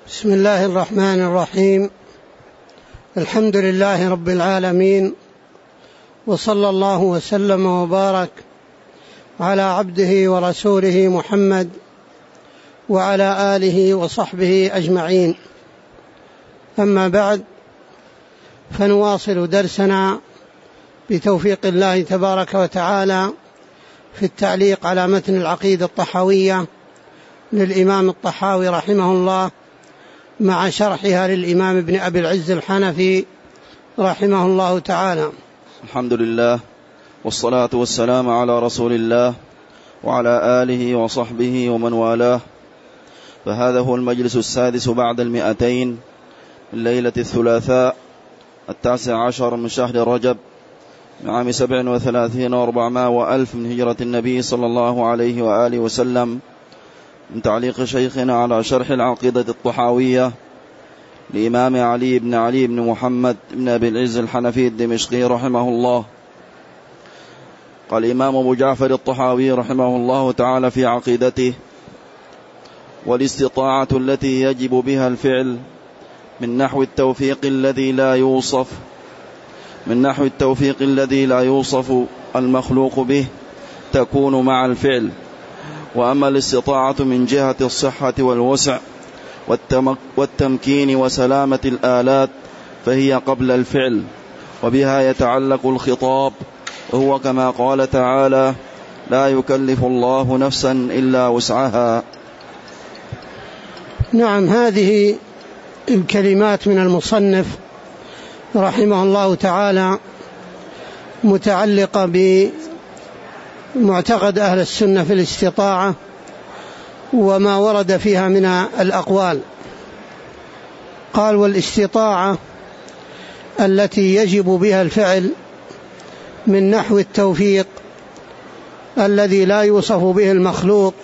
بسم الله الرحمن الرحيم. الحمد لله رب العالمين، وصلى الله وسلم وبارك على عبده ورسوله محمد وعلى آله وصحبه أجمعين. أما بعد، فنواصل درسنا بتوفيق الله تبارك وتعالى في التعليق على متن العقيدة الطحاوية للإمام الطحاوي رحمه الله، مع شرحها للإمام ابن أبي العز الحنفي رحمه الله تعالى. الحمد لله، والصلاة والسلام على رسول الله وعلى آله وصحبه ومن والاه. فهذا هو المجلس السادس بعد 200 من ليلة الثلاثاء 19 من شهر رجب من عام 37 و400 وألف من هجرة النبي صلى الله عليه وآله وسلم، من تعليق شيخنا على شرح العقيدة الطحاوية لإمام علي بن محمد بن أبي العز الحنفي الدمشقي رحمه الله. قال الإمام أبو جعفر الطحاوي رحمه الله تعالى في عقيدته: والاستطاعة التي يجب بها الفعل من نحو التوفيق الذي لا يوصف المخلوق به تكون مع الفعل. وأما الاستطاعة من جهة الصحة والوسع والتمكين وسلامة الآلات فهي قبل الفعل، وبها يتعلق الخطاب، وهو كما قال تعالى: لا يكلف الله نفسا إلا وسعها. نعم، هذه الكلمات من المصنف رحمه الله تعالى متعلقة بمعتقد أهل السنة في الاستطاعة وما ورد فيها من الأقوال. قال: والاستطاعة التي يجب بها الفعل من نحو التوفيق الذي لا يوصف به المخلوق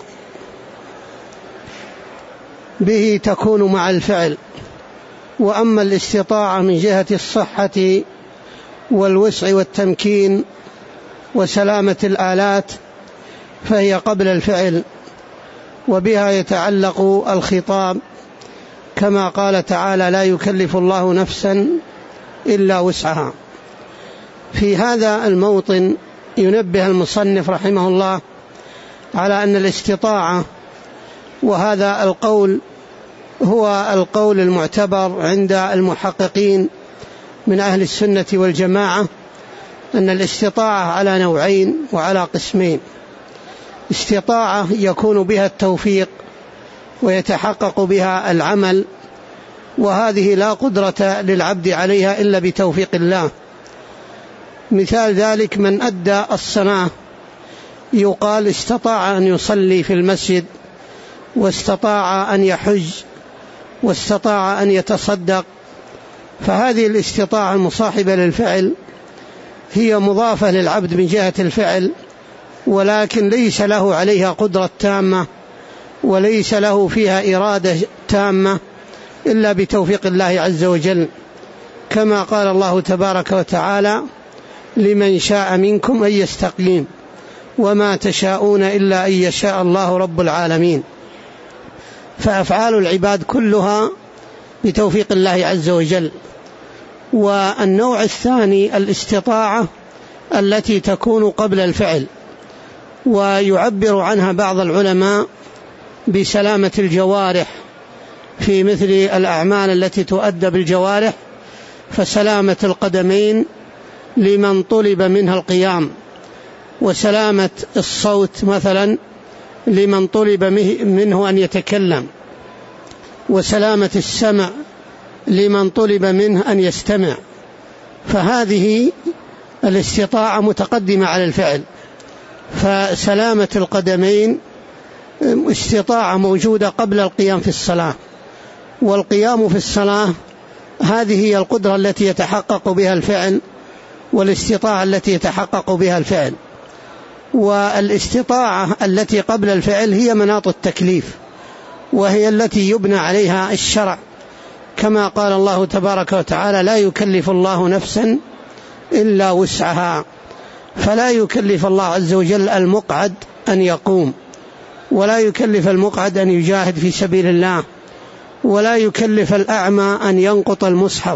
به تكون مع الفعل. وأما الاستطاعة من جهة الصحة والوسع والتمكين وسلامة الآلات فهي قبل الفعل، وبها يتعلق الخطاب، كما قال تعالى: لا يكلف الله نفسا إلا وسعها. في هذا الموطن ينبه المصنف رحمه الله على أن الاستطاعة، وهذا القول هو القول المعتبر عند المحققين من أهل السنة والجماعة، أن الاستطاعة على نوعين وعلى قسمين: استطاعة يكون بها التوفيق ويتحقق بها العمل، وهذه لا قدرة للعبد عليها إلا بتوفيق الله. مثال ذلك من أدى الصلاة، يقال استطاع أن يصلي في المسجد، واستطاع أن يحج، واستطاع أن يتصدق. فهذه الاستطاعة المصاحبة للفعل هي مضافة للعبد من جهة الفعل، ولكن ليس له عليها قدرة تامة، وليس له فيها إرادة تامة إلا بتوفيق الله عز وجل، كما قال الله تبارك وتعالى: لمن شاء منكم أن يستقيم وما تشاءون إلا أن يشاء الله رب العالمين. فأفعال العباد كلها بتوفيق الله عز وجل. والنوع الثاني الاستطاعة التي تكون قبل الفعل، ويعبر عنها بعض العلماء بسلامة الجوارح في مثل الأعمال التي تؤدى بالجوارح، فسلامة القدمين لمن طلب منها القيام، وسلامة الصوت مثلا لمن طلب منه أن يتكلم، وسلامة السمع لمن طلب منه أن يستمع. فهذه الاستطاعة متقدمة على الفعل. فسلامة القدمين استطاعة موجودة قبل القيام في الصلاة، والقيام في الصلاة هذه هي القدرة التي يتحقق بها الفعل، والاستطاعة التي يتحقق بها الفعل. والاستطاعة التي قبل الفعل هي مناط التكليف، وهي التي يبنى عليها الشرع، كما قال الله تبارك وتعالى: لا يكلف الله نفسا إلا وسعها. فلا يكلف الله عز وجل المقعد أن يقوم، ولا يكلف المقعد أن يجاهد في سبيل الله، ولا يكلف الأعمى أن ينقط المصحف،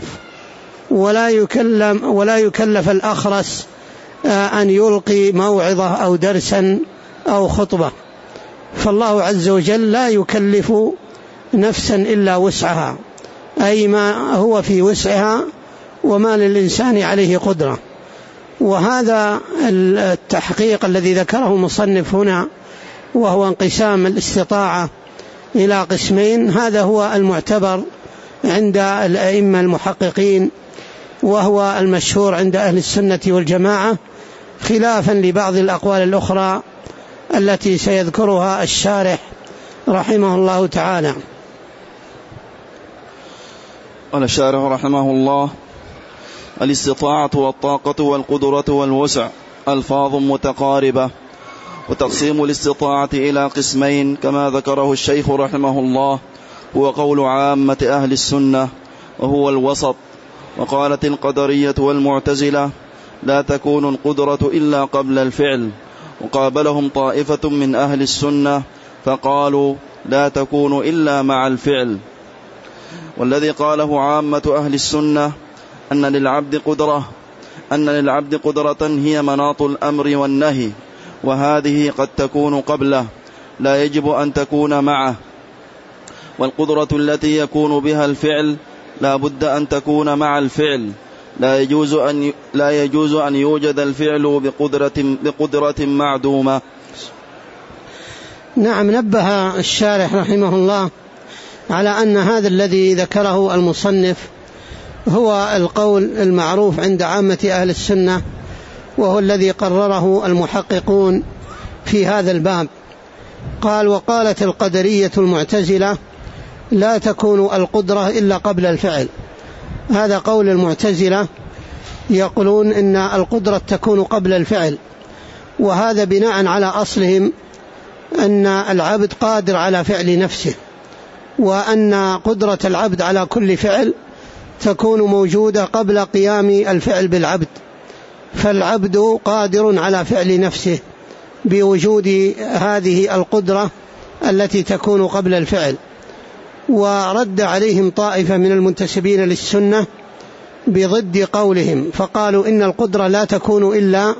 ولا يكلف الأخرس أن يلقي موعظة أو درسا أو خطبة. فالله عز وجل لا يكلف نفسا إلا وسعها، أي ما هو في وسعها وما للإنسان عليه قدرة. وهذا التحقيق الذي ذكره المصنف هنا، وهو انقسام الاستطاعة إلى قسمين، هذا هو المعتبر عند الأئمة المحققين، وهو المشهور عند أهل السنة والجماعة، خلافا لبعض الأقوال الأخرى التي سيذكرها الشارح رحمه الله تعالى. قال الشارح رحمه الله: الاستطاعة والطاقة والقدرة والوسع ألفاظ متقاربة، وتقسيم الاستطاعة إلى قسمين كما ذكره الشيخ رحمه الله هو قول عامة أهل السنة وهو الوسط. وقالت القدرية والمعتزلة: لا تكون القدرة إلا قبل الفعل. وقابلهم طائفة من أهل السنة فقالوا: لا تكون إلا مع الفعل. والذي قاله عامة أهل السنة أن للعبد قدرة هي مناط الأمر والنهي، وهذه قد تكون قبله لا يجب أن تكون معه. والقدرة التي يكون بها الفعل لا بد أن تكون مع الفعل، لا يجوز أن يوجد الفعل بقدرة معدومة. نعم، نبه الشارح رحمه الله على أن هذا الذي ذكره المصنف هو القول المعروف عند عامة أهل السنة، وهو الذي قرره المحققون في هذا الباب. قال: وقالت القدرية المعتزلة: لا تكون القدرة إلا قبل الفعل. هذا قول المعتزلة، يقولون إن القدرة تكون قبل الفعل، وهذا بناء على أصلهم أن العبد قادر على فعل نفسه، وأن قدرة العبد على كل فعل تكون موجودة قبل قيام الفعل بالعبد، فالعبد قادر على فعل نفسه بوجود هذه القدرة التي تكون قبل الفعل. ورد عليهم طائفة من المنتسبين للسنة بضد قولهم، فقالوا إن القدرة لا تكون إلا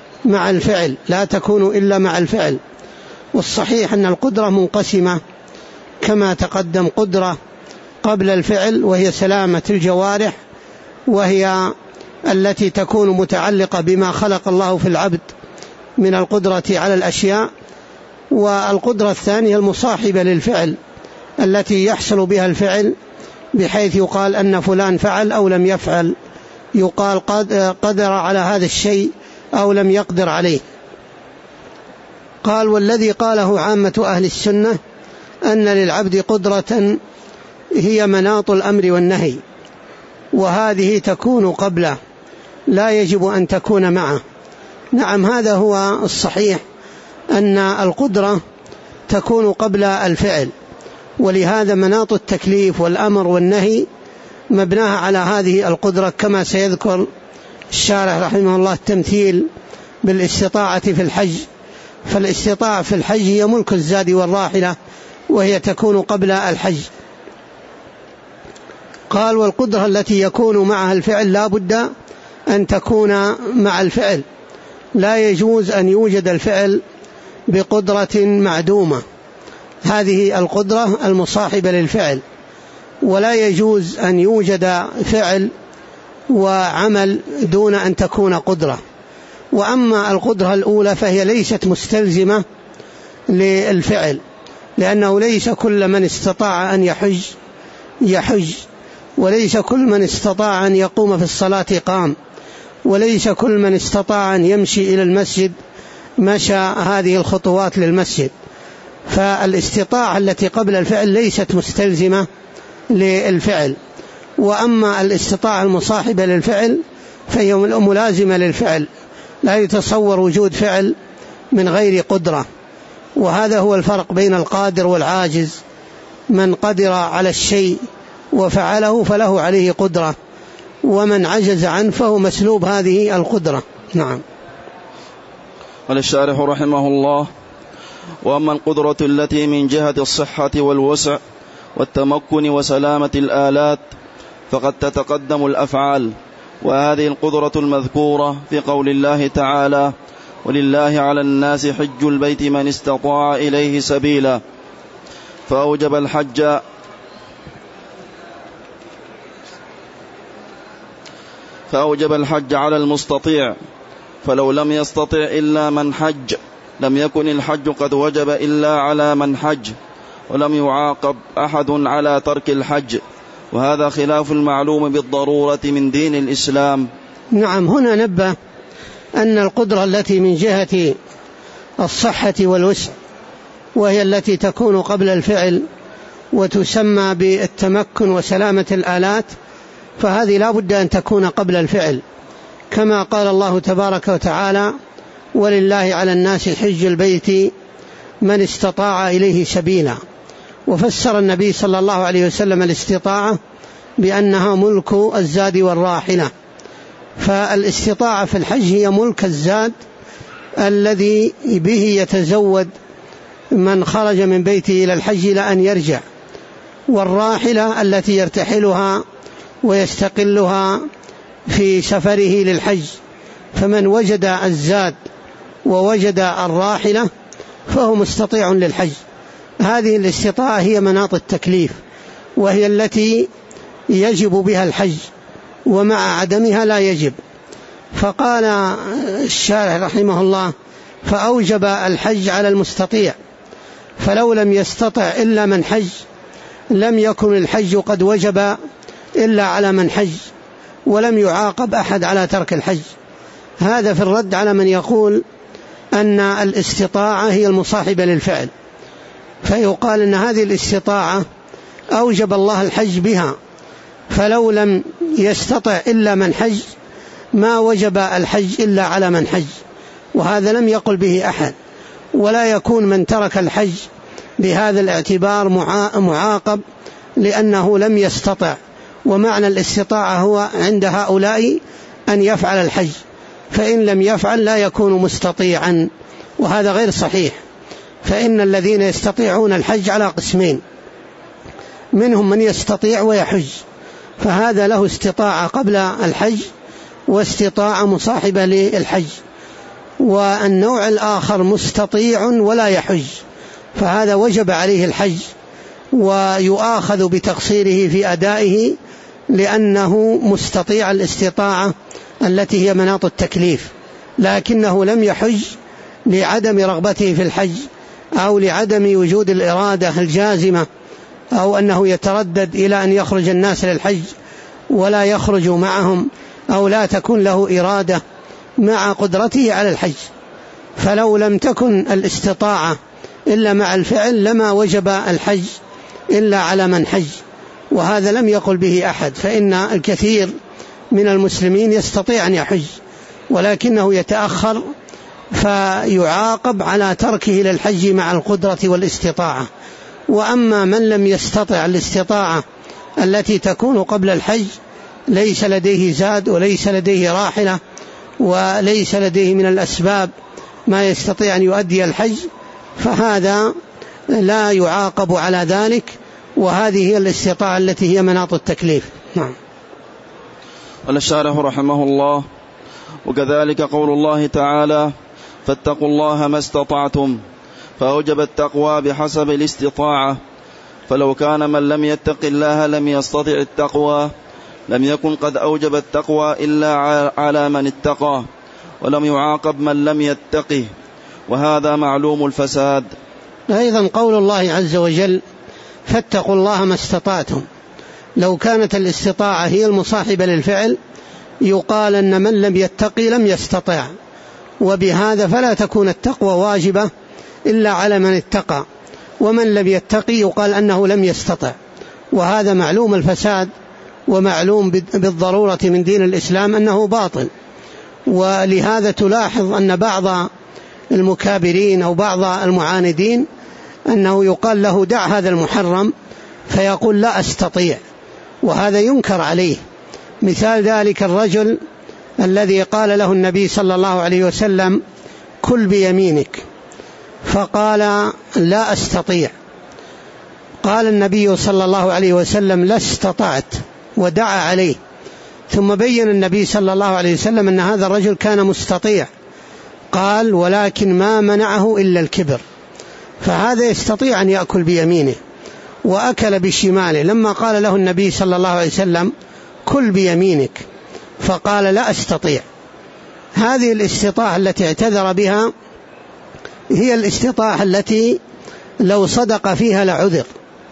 مع الفعل. والصحيح أن القدرة منقسمة كما تقدم: قدرة قبل الفعل وهي سلامة الجوارح، وهي التي تكون متعلقة بما خلق الله في العبد من القدرة على الأشياء. والقدرة الثانية المصاحبة للفعل التي يحصل بها الفعل، بحيث يقال أن فلان فعل أو لم يفعل، يقال قدر على هذا الشيء أو لم يقدر عليه. قال: والذي قاله عامة أهل السنة أن للعبد قدرة هي مناط الأمر والنهي، وهذه تكون قبله لا يجب أن تكون معه. نعم، هذا هو الصحيح، أن القدرة تكون قبل الفعل، ولهذا مناط التكليف والأمر والنهي مبناها على هذه القدرة، كما سيذكر الشارح رحمه الله التمثيل بالاستطاعة في الحج. فالاستطاعة في الحج هي ملك الزاد والراحلة، وهي تكون قبل الحج. قال: والقدرة التي يكون معها الفعل لا بد أن تكون مع الفعل، لا يجوز أن يوجد الفعل بقدرة معدومة، هذه القدرة المصاحبة للفعل، ولا يجوز أن يوجد فعل وعمل دون أن تكون قدرة. وأما القدرة الأولى فهي ليست مستلزمة للفعل، لأنه ليس كل من استطاع أن يحج، وليس كل من استطاع أن يقوم في الصلاة قام، وليس كل من استطاع أن يمشي إلى المسجد مشى هذه الخطوات للمسجد. فالاستطاعة التي قبل الفعل ليست مستلزمة للفعل. وأما الاستطاعة المصاحبة للفعل فهي ملازمة للفعل، لا يتصور وجود فعل من غير قدرة. وهذا هو الفرق بين القادر والعاجز. من قدر على الشيء وفعله فله عليه قدرة، ومن عجز عنه فهو مسلوب هذه القدرة. نعم. قال الشارح رحمه الله: وأما القدرة التي من جهة الصحة والوسع والتمكن وسلامة الآلات فقد تتقدم الأفعال، وهذه القدرة المذكورة في قول الله تعالى: ولله على الناس حج البيت من استطاع إليه سبيلا، فأوجب الحج على المستطيع، فلو لم يستطع إلا من حج لم يكن الحج قد وجب إلا على من حج، ولم يعاقب أحد على ترك الحج، وهذا خلاف المعلوم بالضرورة من دين الإسلام. نعم، هنا نبه أن القدرة التي من جهة الصحة والوسع، وهي التي تكون قبل الفعل وتسمى بالتمكن وسلامة الآلات، فهذه لا بد أن تكون قبل الفعل، كما قال الله تبارك وتعالى: ولله على الناس حج البيت من استطاع إليه سبيلا. وفسر النبي صلى الله عليه وسلم الاستطاعة بأنها ملك الزاد والراحلة، فالاستطاعة في الحج هي ملك الزاد الذي به يتزود من خرج من بيته إلى الحج إلى أن يرجع، والراحلة التي يرتحلها ويستقلها في سفره للحج. فمن وجد الزاد ووجد الراحلة فهو مستطيع للحج. هذه الاستطاعة هي مناط التكليف، وهي التي يجب بها الحج، ومع عدمها لا يجب. فقال الشارح رحمه الله: فأوجب الحج على المستطيع، فلو لم يستطع إلا من حج لم يكن الحج قد وجب إلا على من حج، ولم يعاقب أحد على ترك الحج. هذا في الرد على من يقول أن الاستطاعة هي المصاحبة للفعل، فيقال أن هذه الاستطاعة أوجب الله الحج بها، فلو لم يستطع إلا من حج ما وجب الحج إلا على من حج، وهذا لم يقل به أحد، ولا يكون من ترك الحج بهذا الاعتبار معاقب لأنه لم يستطع. ومعنى الاستطاعة هو عند هؤلاء أن يفعل الحج، فإن لم يفعل لا يكون مستطيعا، وهذا غير صحيح. فإن الذين يستطيعون الحج على قسمين: منهم من يستطيع ويحج، فهذا له استطاعة قبل الحج واستطاعة مصاحبة للحج، والنوع الآخر مستطيع ولا يحج، فهذا وجب عليه الحج ويؤاخذ بتقصيره في أدائه لأنه مستطيع الاستطاعة التي هي مناط التكليف، لكنه لم يحج لعدم رغبته في الحج أو لعدم وجود الإرادة الجازمة، أو أنه يتردد إلى أن يخرج الناس للحج ولا يخرج معهم، أو لا تكون له إرادة مع قدرته على الحج. فلو لم تكن الاستطاعة إلا مع الفعل لما وجب الحج إلا على من حج، وهذا لم يقل به أحد. فإن الكثير من المسلمين يستطيع أن يحج ولكنه يتأخر فيعاقب على تركه للحج مع القدرة والاستطاعة. وأما من لم يستطع الاستطاعة التي تكون قبل الحج، ليس لديه زاد وليس لديه راحلة وليس لديه من الأسباب ما يستطيع أن يؤدي الحج، فهذا لا يعاقب على ذلك، وهذه هي الاستطاعة التي هي مناط التكليف. نعم. قال الشارح رحمه الله: وكذلك قول الله تعالى: فاتقوا الله ما استطعتم، فأوجب التقوى بحسب الاستطاعة، فلو كان من لم يتق الله لم يستطع التقوى لم يكن قد أوجب التقوى إلا على من اتقى، ولم يعاقب من لم يتقه، وهذا معلوم الفساد. أيضا قول الله عز وجل: فاتقوا الله ما استطعتم، لو كانت الاستطاعة هي المصاحبة للفعل يقال أن من لم يتقي لم يستطع، وبهذا فلا تكون التقوى واجبة إلا على من اتقى، ومن لم يتقي يقال أنه لم يستطع، وهذا معلوم الفساد ومعلوم بالضرورة من دين الإسلام أنه باطل. ولهذا تلاحظ أن بعض المكابرين أو بعض المعاندين أنه يقال له: دع هذا المحرم، فيقول: لا أستطيع، وهذا ينكر عليه. مثال ذلك الرجل الذي قال له النبي صلى الله عليه وسلم: كل بيمينك، فقال: لا أستطيع. قال النبي صلى الله عليه وسلم لا استطعت ودعا عليه، ثم بين النبي صلى الله عليه وسلم أن هذا الرجل كان مستطيع، قال ولكن ما منعه إلا الكبر، فهذا يستطيع أن يأكل بيمينه وأكل بشماله. لما قال له النبي صلى الله عليه وسلم كل بيمينك فقال لا أستطيع. هذه الاستطاعة التي اعتذر بها هي الاستطاعة التي لو صدق فيها لعذر،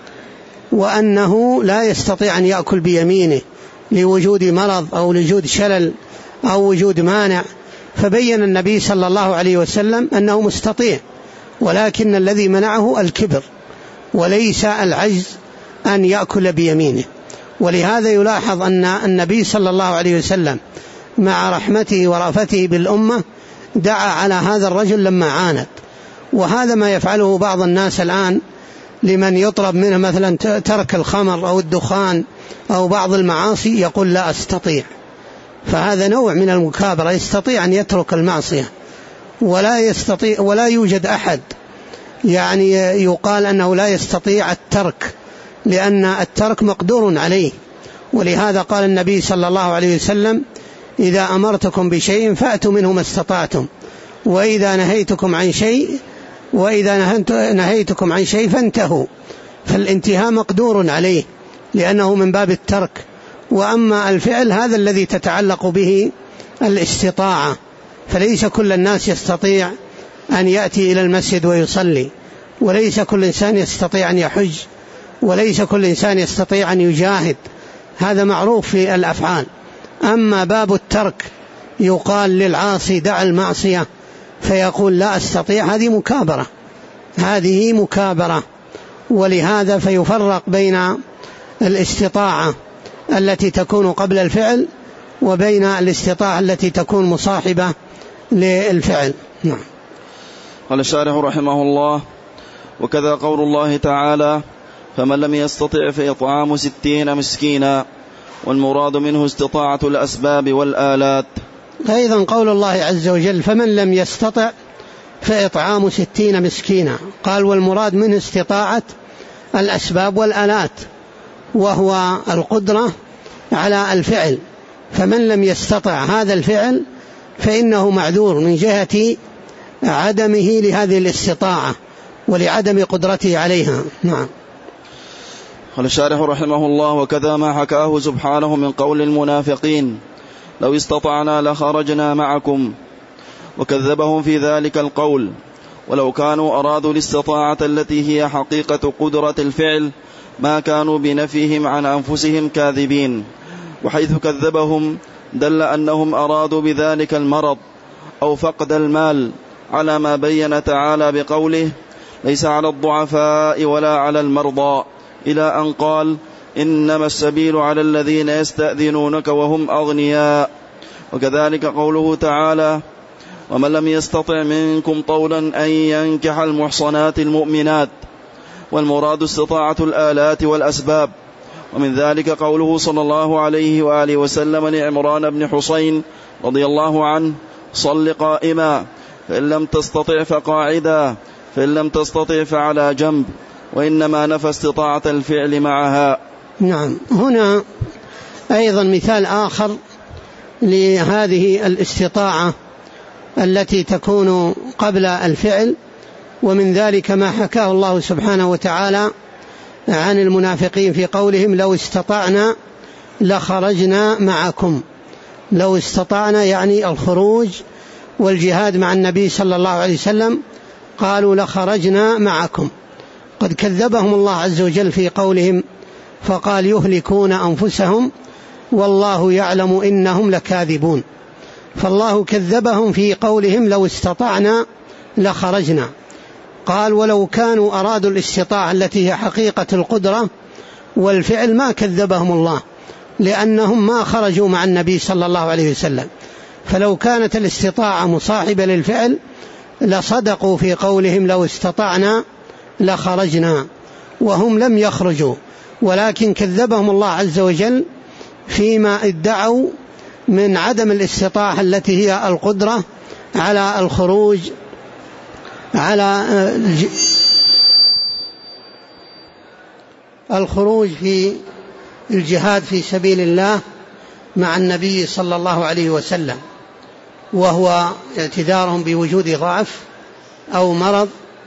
وأنه لا يستطيع أن يأكل بيمينه لوجود مرض أو لوجود شلل أو وجود مانع، فبين النبي صلى الله عليه وسلم أنه مستطيع، ولكن الذي منعه الكبر وليس العجز أن يأكل بيمينه. ولهذا يلاحظ أن النبي صلى الله عليه وسلم مع رحمته ورأفته بالأمة دعا على هذا الرجل لما عاند. وهذا ما يفعله بعض الناس الآن لمن يطلب منه مثلا ترك الخمر أو الدخان أو بعض المعاصي، يقول لا أستطيع، فهذا نوع من المكابرة. يستطيع أن يترك المعصية ولا يستطيع، ولا يوجد أحد يعني يقال أنه لا يستطيع الترك، لأن الترك مقدور عليه. ولهذا قال النبي صلى الله عليه وسلم إذا أمرتكم بشيء فأتوا منه ما استطعتم، وإذا نهيتكم عن شيء فانتهوا. فالانتهاء مقدور عليه لأنه من باب الترك. وأما الفعل هذا الذي تتعلق به الاستطاعة، فليس كل الناس يستطيع أن يأتي إلى المسجد ويصلي، وليس كل إنسان يستطيع أن يحج، وليس كل إنسان يستطيع أن يجاهد، هذا معروف في الأفعال. أما باب الترك يقال للعاصي دع المعصية فيقول لا أستطيع، هذه مكابرة. ولهذا فيفرق بين الاستطاعة التي تكون قبل الفعل وبين الاستطاعة التي تكون مصاحبة للفعل. نعم. قال الشارح رحمه الله: وكذا قول الله تعالى: فمن لم يستطع فإطعام 60 مسكينا، والمراد منه استطاعة الأسباب والآلات. أيضا قول الله عز وجل: فمن لم يستطع فإطعام 60 مسكينا، قال والمراد منه استطاعة الأسباب والآلات، وهو القدرة على الفعل. فمن لم يستطع هذا الفعل فإنه معذور من جهة عدمه لهذه الاستطاعة ولعدم قدرته عليها. نعم. قال الشارح رحمه الله: وكذا ما حكاه سبحانه من قول المنافقين: لو استطعنا لخرجنا معكم، وكذبهم في ذلك القول، ولو كانوا أرادوا الاستطاعة التي هي حقيقة قدرة الفعل ما كانوا بنفيهم عن أنفسهم كاذبين. وحيث كذبهم دل أنهم أرادوا بذلك المرض أو فقد المال، على ما بين تعالى بقوله: ليس على الضعفاء ولا على المرضى، إلى أن قال: إنما السبيل على الذين يستأذنونك وهم أغنياء. وكذلك قوله تعالى: ومن لم يستطع منكم طولا أن ينكح المحصنات المؤمنات، والمراد استطاعة الآلات والأسباب. ومن ذلك قوله صلى الله عليه وآله وسلم لعمران بن حسين رضي الله عنه: صل قائما، فإن لم تستطع فقاعدا، فإن لم تستطع فعلى جنب. وإنما نفى استطاعة الفعل معها. نعم. هنا أيضا مثال آخر لهذه الاستطاعة التي تكون قبل الفعل، ومن ذلك ما حكاه الله سبحانه وتعالى عن المنافقين في قولهم: لو استطعنا لخرجنا معكم. لو استطعنا يعني الخروج والجهاد مع النبي صلى الله عليه وسلم، قالوا لخرجنا معكم. قد كذبهم الله عز وجل في قولهم فقال: يهلكون أنفسهم والله يعلم إنهم لكاذبون. فالله كذبهم في قولهم لو استطعنا لخرجنا، قال ولو كانوا أرادوا الاستطاعة التي هي حقيقة القدرة والفعل ما كذبهم الله، لأنهم ما خرجوا مع النبي صلى الله عليه وسلم. فلو كانت الاستطاعة مصاحبة للفعل لصدقوا في قولهم لو استطعنا لخرجنا، وهم لم يخرجوا، ولكن كذبهم الله عز وجل فيما ادعوا من عدم الاستطاعة التي هي القدرة على الخروج الخروج في الجهاد في سبيل الله مع النبي صلى الله عليه وسلم، وهو اعتذارهم بوجود ضعف أو مرض،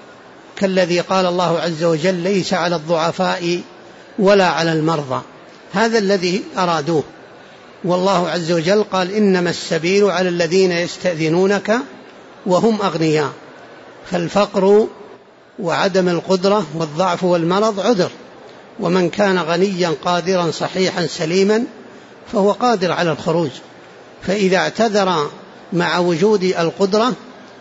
كالذي قال الله عز وجل: ليس على الضعفاء ولا على المرضى. هذا الذي أرادوه. والله عز وجل قال: إنما السبيل على الذين يستأذنونك وهم أغنياء. فالفقر وعدم القدرة والضعف والمرض عذر، ومن كان غنيا قادرا صحيحا سليما فهو قادر على الخروج. فإذا اعتذر مع وجود القدرة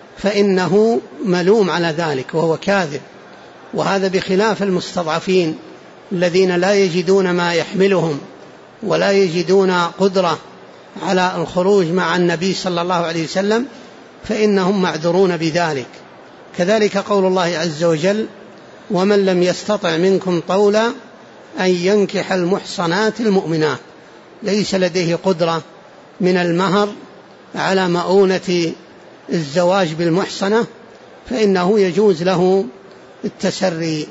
فإنه ملوم على ذلك وهو كاذب. وهذا بخلاف المستضعفين الذين لا يجدون ما يحملهم ولا يجدون قدرة على الخروج مع النبي صلى الله عليه وسلم، فإنهم معذورون بذلك. كذلك قول الله عز وجل: ومن لم يستطع منكم طولا أن ينكح المحصنات المؤمنات، ليس لديه قدرة من المهر على مؤونة الزواج بالمحصنة، فإنه يجوز له التسري.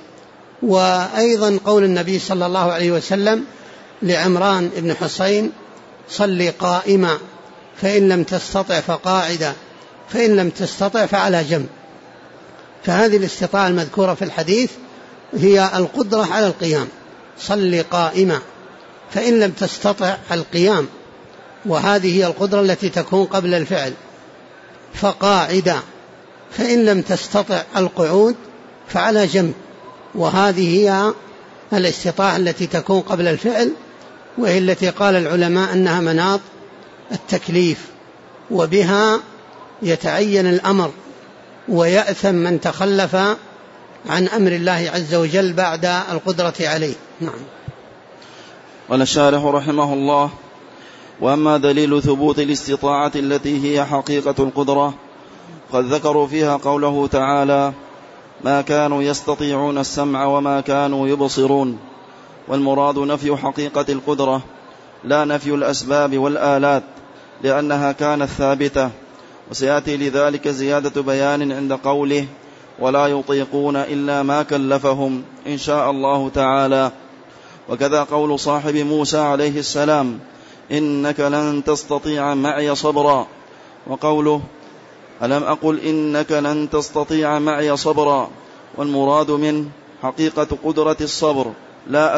وأيضا قول النبي صلى الله عليه وسلم لعمران بن حسين: صل قائما، فإن لم تستطع فقاعدا، فإن لم تستطع فعلى جنب. فهذه الاستطاعة المذكورة في الحديث هي القدرة على القيام. صل قائما، فإن لم تستطع القيام، وهذه هي القدرة التي تكون قبل الفعل. فقاعدا، فإن لم تستطع القعود فعلى جنب، وهذه هي الاستطاعة التي تكون قبل الفعل، وهي التي قال العلماء أنها مناط التكليف، وبها يتعين الأمر ويأثم من تخلف عن أمر الله عز وجل بعد القدرة عليه. نعم. قال الشارح رحمه الله: وأما دليل ثبوت الاستطاعة التي هي حقيقة القدرة قد ذكروا فيها قوله تعالى: ما كانوا يستطيعون السمع وما كانوا يبصرون. والمراد نفي حقيقة القدرة لا نفي الأسباب والآلات، لأنها كانت ثابتة. وسيأتي لذلك زيادة بيان عند قوله: ولا يطيقون إلا ما كلفهم، إن شاء الله تعالى. وكذا قول صاحب موسى عليه السلام: إنك لن تستطيع معي صبرا. وقوله: ألم أقل إنك لن تستطيع معي صبرا. والمراد من حقيقة قدرة الصبر لا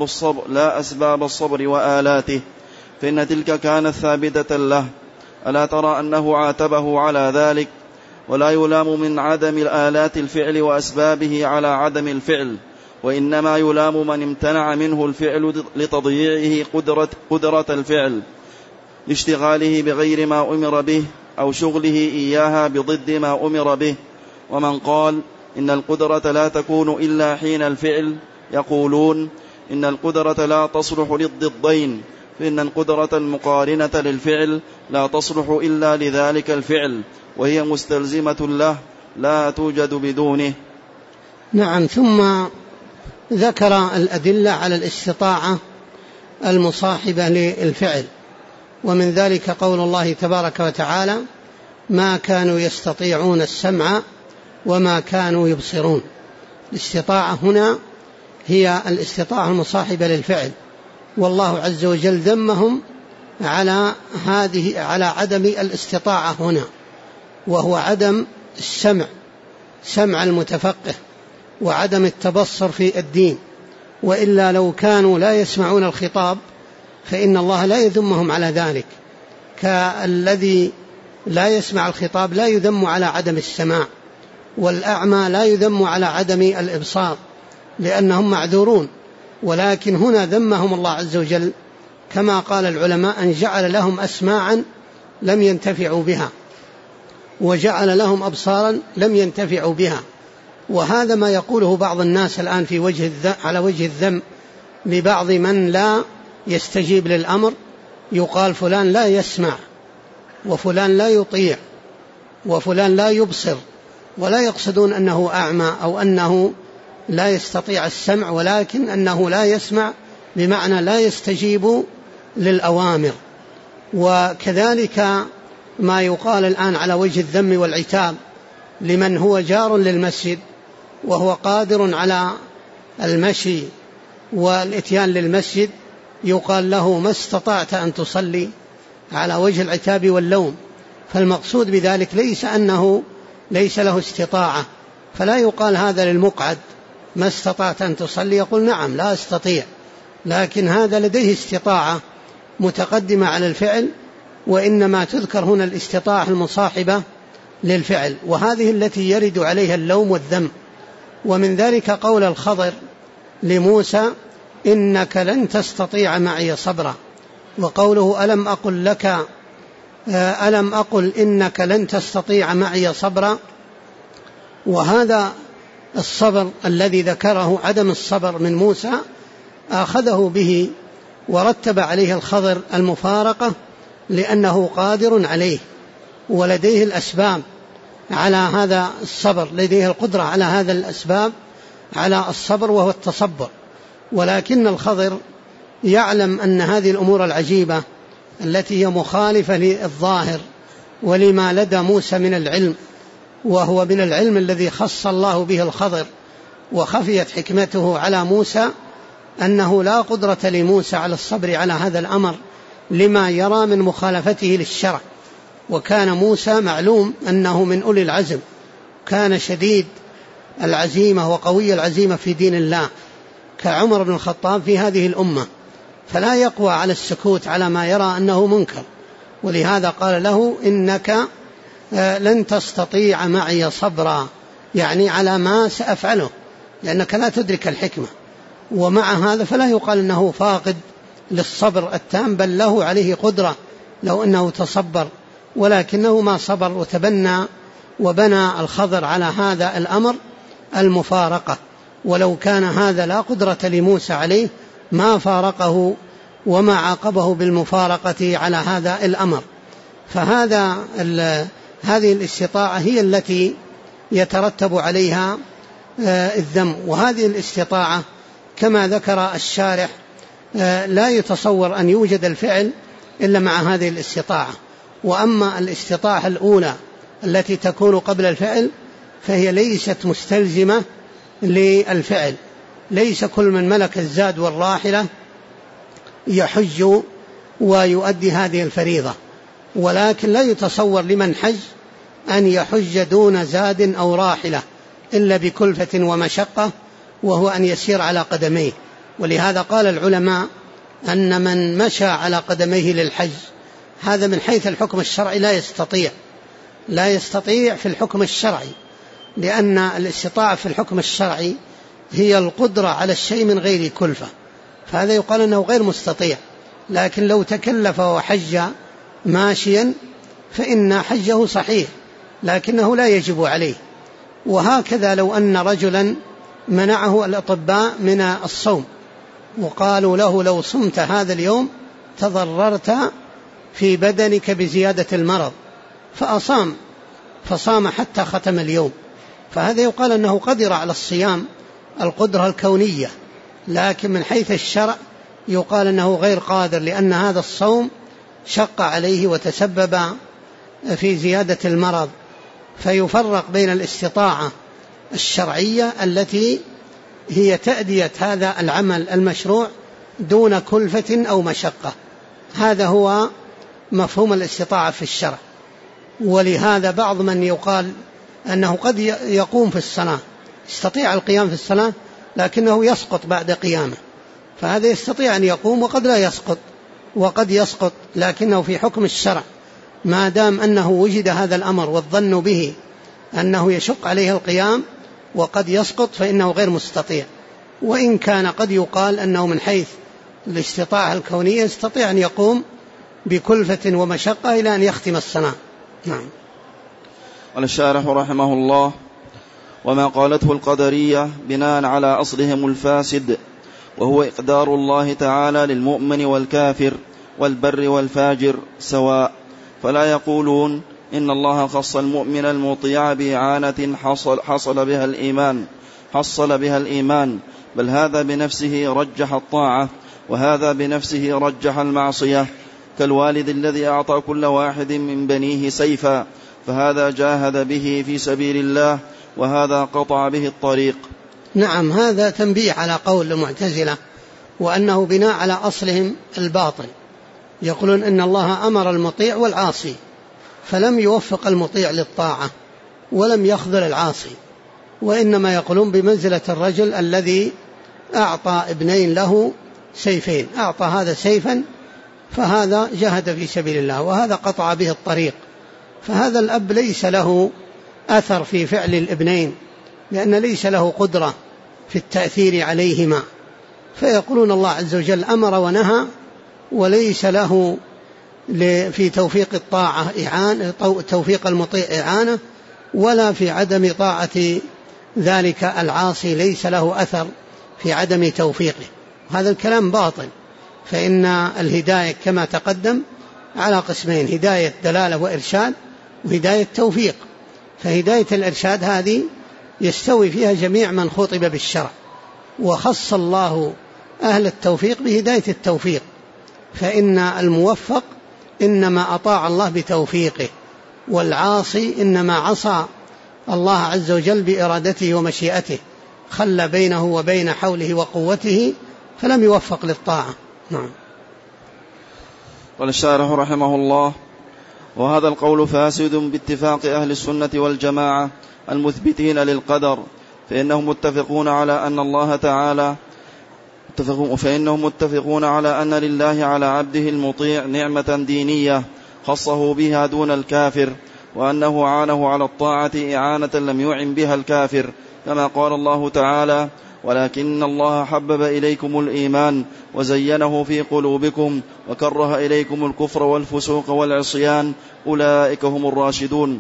أسباب الصبر وآلاته، فإن تلك كانت ثابتة له. ألا ترى أنه عاتبه على ذلك؟ ولا يلام من عدم الآلات الفعل وأسبابه على عدم الفعل، وإنما يلام من امتنع منه الفعل لتضييعه قدرة الفعل، لاشتغاله بغير ما أمر به أو شغله إياها بضد ما أمر به. ومن قال إن القدرة لا تكون إلا حين الفعل، يقولون إن القدرة لا تصلح للضدين، فإن القدرة المقارنة للفعل لا تصلح إلا لذلك الفعل، وهي مستلزمة له لا توجد بدونه. نعم. ثم ذكر الأدلة على الاستطاعة المصاحبة للفعل، ومن ذلك قول الله تبارك وتعالى: ما كانوا يستطيعون السمع وما كانوا يبصرون. الاستطاعة هنا هي الاستطاعة المصاحبة للفعل، والله عز وجل ذمهم على عدم الاستطاعة هنا، وهو عدم السمع، سمع المتفقه، وعدم التبصر في الدين. وإلا لو كانوا لا يسمعون الخطاب فإن الله لا يذمهم على ذلك، كالذي لا يسمع الخطاب لا يذم على عدم السماع، والأعمى لا يذم على عدم الإبصار، لأنهم معذورون. ولكن هنا ذمهم الله عز وجل كما قال العلماء: أن جعل لهم أسماعا لم ينتفعوا بها، وجعل لهم أبصارا لم ينتفعوا بها. وهذا ما يقوله بعض الناس الآن على وجه الذم لبعض من لا يستجيب للأمر. يقال فلان لا يسمع، وفلان لا يطيع، وفلان لا يبصر، ولا يقصدون أنه أعمى أو أنه لا يستطيع السمع، ولكن أنه لا يسمع بمعنى لا يستجيب للأوامر. وكذلك ما يقال الآن على وجه الذم والعتاب لمن هو جار للمسجد وهو قادر على المشي والإتيان للمسجد يقال له ما استطعت أن تصلي على وجه العتاب واللوم، فالمقصود بذلك ليس أنه ليس له استطاعة، فلا يقال هذا للمقعد ما استطعت أن تصلي يقول نعم لا أستطيع، لكن هذا لديه استطاعة متقدمة على الفعل، وإنما تذكر هنا الاستطاعة المصاحبة للفعل، وهذه التي يرد عليها اللوم والذم. ومن ذلك قول الخضر لموسى إنك لن تستطيع معي صبرا، وقوله ألم أقل إنك لن تستطيع معي صبرا. وهذا الصبر الذي ذكره عدم الصبر من موسى أخذه به ورتب عليه الخضر المفارقة لأنه قادر عليه ولديه الأسباب على هذا الصبر، لديه القدرة على هذا الأسباب على الصبر وهو التصبر. ولكن الخضر يعلم أن هذه الأمور العجيبة التي هي مخالفة للظاهر ولما لدى موسى من العلم، وهو من العلم الذي خص الله به الخضر وخفيت حكمته على موسى، أنه لا قدرة لموسى على الصبر على هذا الأمر لما يرى من مخالفته للشرع. وكان موسى معلوم أنه من أولي العزم، كان شديد العزيمة وقوي العزيمة في دين الله كعمر بن الخطاب في هذه الأمة، فلا يقوى على السكوت على ما يرى أنه منكر. ولهذا قال له إنك لن تستطيع معي صبرا، يعني على ما سأفعله، لأنك لا تدرك الحكمة. ومع هذا فلا يقال أنه فاقد للصبر التام، بل له عليه قدرة لو أنه تصبر، ولكنه ما صبر وتبنى وبنى الخضر على هذا الأمر المفارقة. ولو كان هذا لا قدرة لموسى عليه ما فارقه وما عاقبه بالمفارقة على هذا الأمر. هذه الاستطاعة هي التي يترتب عليها الذم. وهذه الاستطاعة كما ذكر الشارح لا يتصور أن يوجد الفعل إلا مع هذه الاستطاعة. وأما الاستطاعة الأولى التي تكون قبل الفعل فهي ليست مستلزمة للفعل. ليس كل من ملك الزاد والراحلة يحج ويؤدي هذه الفريضة، ولكن لا يتصور لمن حج أن يحج دون زاد أو راحلة إلا بكلفة ومشقة، وهو أن يسير على قدميه. ولهذا قال العلماء أن من مشى على قدميه للحج هذا من حيث الحكم الشرعي لا يستطيع في الحكم الشرعي، لأن الاستطاعة في الحكم الشرعي هي القدرة على الشيء من غير كلفة، فهذا يقال أنه غير مستطيع. لكن لو تكلف وحج ماشيا فإن حجه صحيح لكنه لا يجب عليه. وهكذا لو أن رجلا منعه الأطباء من الصوم وقالوا له لو صمت هذا اليوم تضررت في بدنك بزيادة المرض، فصام حتى ختم اليوم، فهذا يقال أنه قدر على الصيام القدرة الكونية، لكن من حيث الشرع يقال أنه غير قادر، لأن هذا الصوم شق عليه وتسبب في زيادة المرض. فيفرق بين الاستطاعة الشرعية التي هي تأدية هذا العمل المشروع دون كلفة أو مشقة، هذا هو مفهوم الاستطاعة في الشرع. ولهذا بعض من يقال أنه قد يقوم في الصلاة، يستطيع القيام في الصلاة لكنه يسقط بعد قيامه، فهذا يستطيع أن يقوم وقد لا يسقط، وقد يسقط لكنه في حكم الشرع ما دام أنه وجد هذا الأمر والظن به أنه يشق عليه القيام وقد يسقط فإنه غير مستطيع. وإن كان قد يقال أنه من حيث الاستطاعة الكونية يستطيع أن يقوم بكلفة ومشقة إلى أن يختم الصلاة. نعم. قال الشارح رحمه الله: وما قالته القدرية بناء على أصلهم الفاسد، وهو إقدار الله تعالى للمؤمن والكافر والبر والفاجر سواء، فلا يقولون إن الله خص المؤمن المطيع بإعانة حصل بها الإيمان، بل هذا بنفسه رجح الطاعة وهذا بنفسه رجح المعصية، كالوالد الذي أعطى كل واحد من بنيه سيفا، فهذا جاهد به في سبيل الله وهذا قطع به الطريق. نعم، هذا تنبيه على قول المعتزلة وأنه بناء على أصلهم الباطل. يقولون إن الله أمر المطيع والعاصي، فلم يوفق المطيع للطاعة ولم يخذل العاصي، وإنما يقولون بمنزلة الرجل الذي أعطى ابنين له سيفين، أعطى هذا سيفا فهذا جاهد في سبيل الله وهذا قطع به الطريق، فهذا الأب ليس له أثر في فعل الابنين لأن ليس له قدرة في التأثير عليهما، فيقولون الله عز وجل أمر ونهى وليس له في توفيق الطاعة توفيق المطيع إعانة، ولا في عدم طاعة ذلك العاصي ليس له أثر في عدم توفيقه. هذا الكلام باطل، فإن الهداية كما تقدم على قسمين: هداية دلالة وإرشاد وهداية توفيق. فهداية الإرشاد هذه يستوي فيها جميع من خطب بالشرع، وخص الله أهل التوفيق بهداية التوفيق، فإن الموفق إنما أطاع الله بتوفيقه، والعاصي إنما عصى الله عز وجل بإرادته ومشيئته، خلى بينه وبين حوله وقوته فلم يوفق للطاعة. نعم. قال الشارح رحمه الله: وهذا القول فاسد باتفاق أهل السنة والجماعة المثبتين للقدر، فإنهم متفقون على أن الله تعالى فإنهم متفقون على أن لله على عبده المطيع نعمة دينية خصه بها دون الكافر، وأنه عانه على الطاعة إعانة لم يعن بها الكافر، كما قال الله تعالى: ولكن الله حبب إليكم الإيمان وزينه في قلوبكم وكره إليكم الكفر والفسوق والعصيان أولئك هم الراشدون.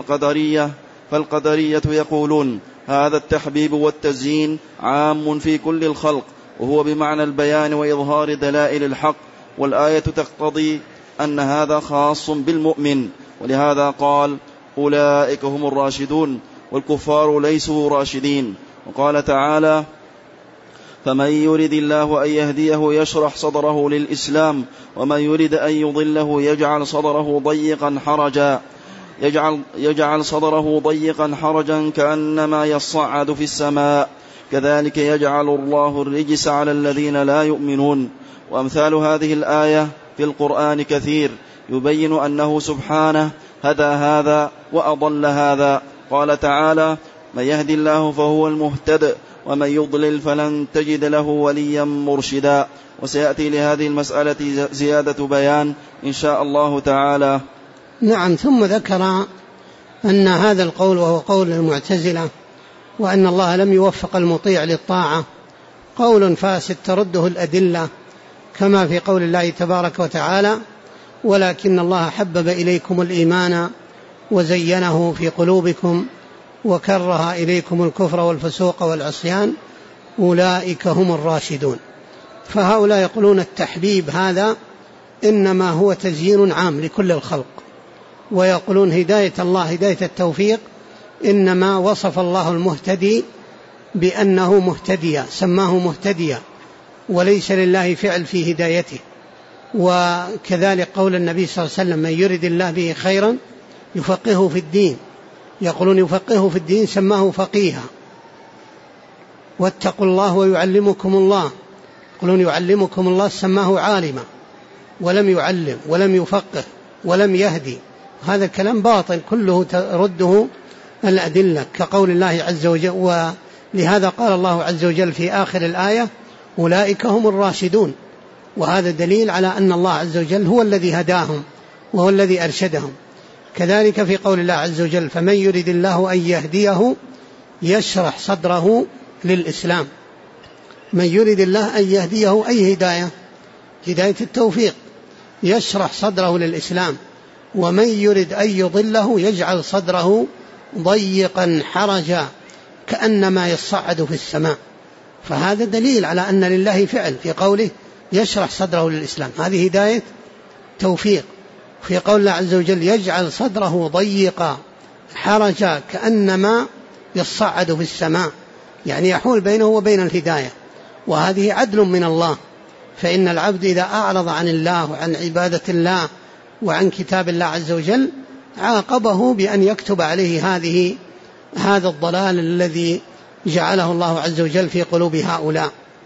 فالقدرية يقولون هذا التحبيب والتزيين عام في كل الخلق، وهو بمعنى البيان وإظهار دلائل الحق، والآية تقتضي أن هذا خاص بالمؤمن، ولهذا قال أولئك هم الراشدون والكفار ليسوا راشدين. وقال تعالى: فمن يرد الله أن يهديه يشرح صدره للإسلام ومن يرد أن يضله يجعل صدره ضيقا حرجا كأنما يصعد في السماء كذلك يجعل الله الرجس على الذين لا يؤمنون. وأمثال هذه الآية في القرآن كثير يبين أنه سبحانه هدى هذا وأضل هذا. قال تعالى: من يهدي الله فهو المهتد ومن يضلل فلن تجد له وليا مرشدا. وسيأتي لهذه المسألة زيادة بيان إن شاء الله تعالى. نعم. ثم ذكر أن هذا القول وهو قول المعتزلة، وأن الله لم يوفق المطيع للطاعة، قول فاسد ترده الأدلة، كما في قول الله تبارك وتعالى: ولكن الله حبب إليكم الإيمان وزينه في قلوبكم وكره إليكم الكفر والفسوق والعصيان أولئك هم الراشدون. فهؤلاء يقولون التحبيب هذا إنما هو تزيين عام لكل الخلق، ويقولون هداية الله هداية التوفيق إنما وصف الله المهتدي بأنه مهتديا، سماه مهتديا، وليس لله فعل في هدايته. وكذلك قول النبي صلى الله عليه وسلم: من يرد الله به خيرا يفقهه في الدين. يقولون يفقهه في الدين سماه فقيها. واتقوا الله ويعلمكم الله، يقولون يعلمكم الله سماه عالما، ولم يعلم ولم يفقه ولم يهدي. هذا كلام باطل كله ترده الأدلة، كقول الله عز وجل. ولهذا قال الله عز وجل في آخر الآية: أولئك هم الراشدون، وهذا دليل على أن الله عز وجل هو الذي هداهم وهو الذي أرشدهم. كذلك في قول الله عز وجل: فمن يرد الله أن يهديه يشرح صدره للإسلام. من يرد الله أن يهديه أي هداية؟ هداية التوفيق، يشرح صدره للإسلام. ومن يرد أن يضله يجعل صدره ضيقا حرجا كأنما يصعد في السماء. فهذا دليل على أن لله فعل في قوله يشرح صدره للإسلام، هذه هداية توفيق. في قول الله عز وجل: يجعل صدره ضيقا حرجا كأنما يصعد في السماء، يعني يحول بينه وبين الهداية، وهذه عدل من الله. فإن العبد إذا أعرض عن الله وعن عبادة الله وعن كتاب الله عز وجل عاقبه بأن يكتب عليه هذا الضلال الذي جعله الله عز وجل في قلوب هؤلاء.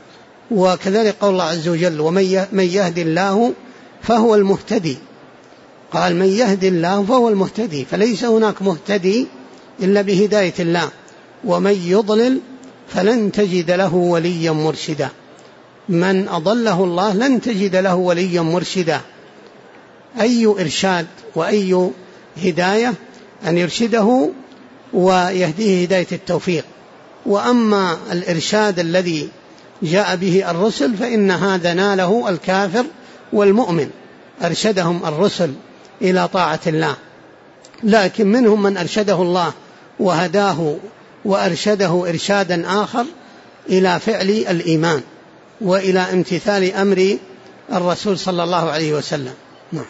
وكذلك قول الله عز وجل ومن يهدي الله فهو المهتدي، قال من يهدي الله فهو المهتدي، فليس هناك مهتدي إلا بهداية الله، ومن يضلل فلن تجد له وليا مرشدا، من أضله الله لن تجد له وليا مرشدا. أي إرشاد وأي هداية أن يرشده ويهديه هداية التوفيق. وأما الإرشاد الذي جاء به الرسل فإن هذا ناله الكافر والمؤمن، أرشدهم الرسل إلى طاعة الله، لكن منهم من أرشده الله وهداه وأرشده إرشادا آخر إلى فعل الإيمان وإلى امتثال أمر الرسول صلى الله عليه وسلم. نعم.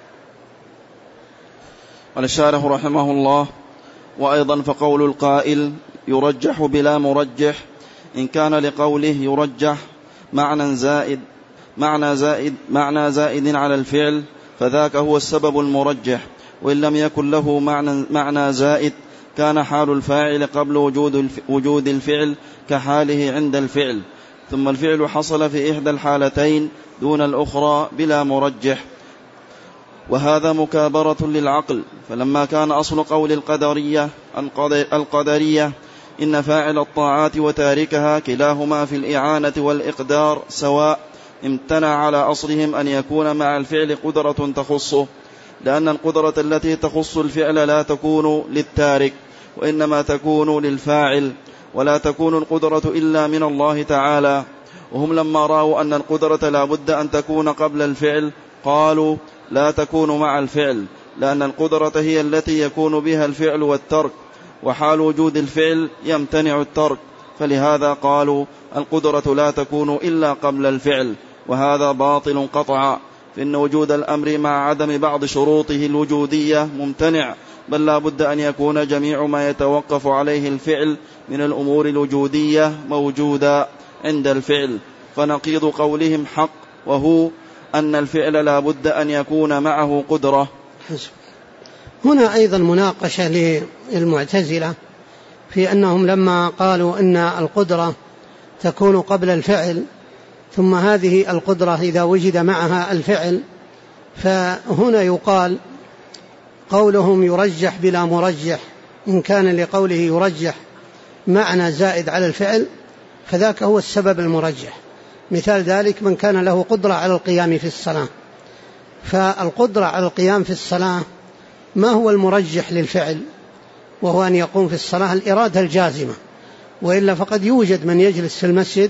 قال الشارح رحمه الله: وأيضا فقول القائل يرجح بلا مرجح إن كان لقوله يرجح معنى زائد على الفعل فذاك هو السبب المرجح، وإن لم يكن له معنى زائد كان حال الفاعل قبل وجود الفعل كحاله عند الفعل، ثم الفعل حصل في إحدى الحالتين دون الأخرى بلا مرجح، وهذا مكابرة للعقل. فلما كان أصل قول القدرية إن فاعل الطاعات وتاركها كلاهما في الإعانة والإقدار سواء، امتنع على أصلهم أن يكون مع الفعل قدرة تخصه، لأن القدرة التي تخص الفعل لا تكون للتارك وإنما تكون للفاعل، ولا تكون القدرة إلا من الله تعالى. وهم لما رأوا أن القدرة لا بد أن تكون قبل الفعل قالوا لا تكون مع الفعل، لأن القدرة هي التي يكون بها الفعل والترك، وحال وجود الفعل يمتنع الترك، فلهذا قالوا القدرة لا تكون إلا قبل الفعل، وهذا باطل قطعا، فإن وجود الأمر مع عدم بعض شروطه الوجودية ممتنع، بل لا بد أن يكون جميع ما يتوقف عليه الفعل من الأمور الوجودية موجودا عند الفعل، فنقيض قولهم حق، وهو أن الفعل لا بد أن يكون معه قدرة. هنا أيضا مناقشة للمعتزلة في أنهم لما قالوا أن القدرة تكون قبل الفعل، ثم هذه القدرة إذا وجد معها الفعل، فهنا يقال قولهم يرجح بلا مرجح إن كان لقوله يرجح معنى زائد على الفعل فذاك هو السبب المرجح. مثال ذلك من كان له قدرة على القيام في الصلاة، فالقدرة على القيام في الصلاة ما هو المرجح للفعل؟ وهو أن يقوم في الصلاة الإرادة الجازمة، وإلا فقد يوجد من يجلس في المسجد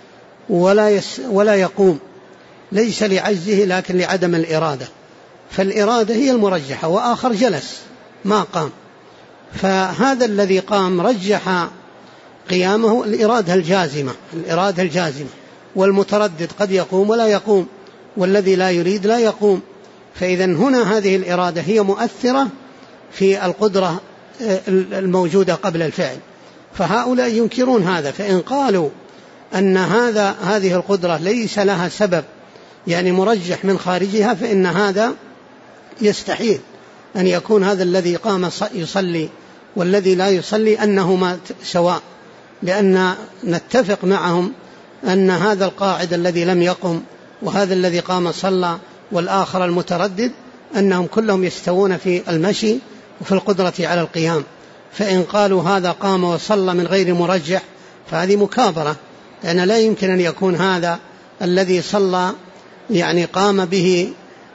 ولا يقوم، ليس لعجزه لكن لعدم الإرادة، فالإرادة هي المرجحة، وآخر جلس ما قام، فهذا الذي قام رجح قيامه الإرادة الجازمة، والمتردد قد يقوم ولا يقوم، والذي لا يريد لا يقوم. فإذا هنا هذه الإرادة هي مؤثرة في القدرة الموجودة قبل الفعل، فهؤلاء ينكرون هذا، فإن قالوا أن هذه القدرة ليس لها سبب يعني مرجح من خارجها، فإن هذا يستحيل أن يكون هذا الذي قام يصلي والذي لا يصلي أنهما سواء، لأن نتفق معهم أن هذا القاعد الذي لم يقم وهذا الذي قام صلى والآخر المتردد أنهم كلهم يستوون في المشي وفي القدرة على القيام. فإن قالوا هذا قام وصلى من غير مرجح فهذه مكابرة، لأن لا يمكن أن يكون هذا الذي صلى يعني قام به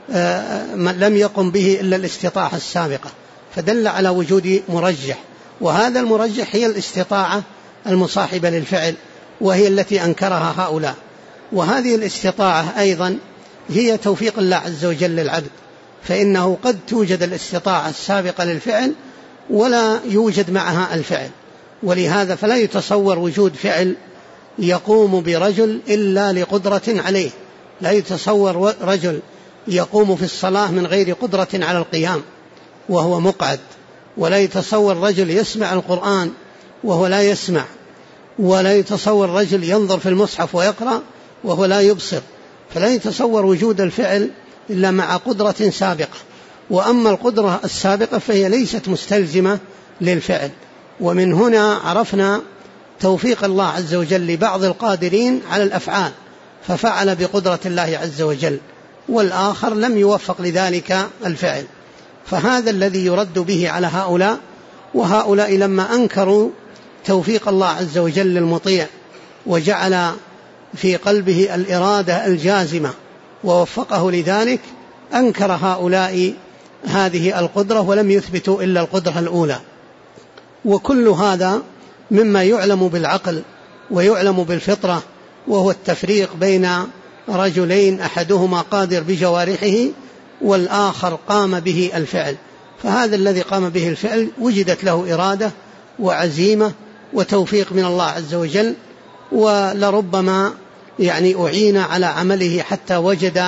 لم يقم به إلا الاستطاعة السابقة، فدل على وجود مرجح، وهذا المرجح هي الاستطاعة المصاحبة للفعل، وهي التي أنكرها هؤلاء. وهذه الاستطاعة أيضا هي توفيق الله عز وجل للعبد، فإنه قد توجد الاستطاعة السابقة للفعل ولا يوجد معها الفعل، ولهذا فلا يتصور وجود فعل يقوم برجل إلا لقدرة عليه، لا يتصور رجل يقوم في الصلاة من غير قدرة على القيام وهو مقعد، ولا يتصور رجل يسمع القرآن وهو لا يسمع، ولا يتصور رجل ينظر في المصحف ويقرأ وهو لا يبصر، فلا يتصور وجود الفعل إلا مع قدرة سابقة. وأما القدرة السابقة فهي ليست مستلزمة للفعل. ومن هنا عرفنا توفيق الله عز وجل لبعض القادرين على الأفعال ففعل بقدرة الله عز وجل، والآخر لم يوفق لذلك الفعل. فهذا الذي يرد به على هؤلاء. وهؤلاء لما أنكروا توفيق الله عز وجل للمطيع وجعل في قلبه الإرادة الجازمة ووفقه لذلك، أنكر هؤلاء هذه القدرة ولم يثبتوا إلا القدرة الأولى. وكل هذا مما يعلم بالعقل ويعلم بالفطرة، وهو التفريق بين رجلين أحدهما قادر بجوارحه والآخر قام به الفعل. فهذا الذي قام به الفعل وجدت له إرادة وعزيمة وتوفيق من الله عز وجل، ولربما أعين على عمله حتى وجد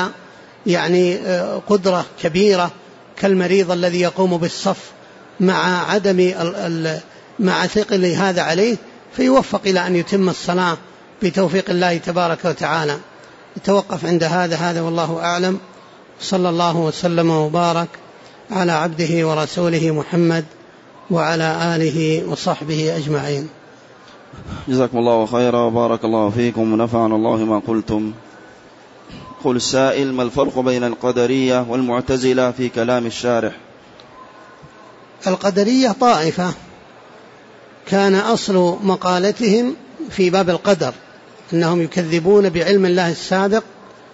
قدرة كبيرة، كالمريض الذي يقوم بالصف مع ثقل هذا عليه، فيوفق إلى أن يتم الصلاة بتوفيق الله تبارك وتعالى. يتوقف عند هذا والله أعلم. صلى الله وسلم وبارك على عبده ورسوله محمد وعلى آله وصحبه أجمعين. جزاكم الله خيرا وبارك الله فيكم ونفعنا الله ما قلتم. قل السائل: ما الفرق بين القدرية والمعتزلة في كلام الشارح؟ القدرية طائفة كان أصل مقالتهم في باب القدر أنهم يكذبون بعلم الله السابق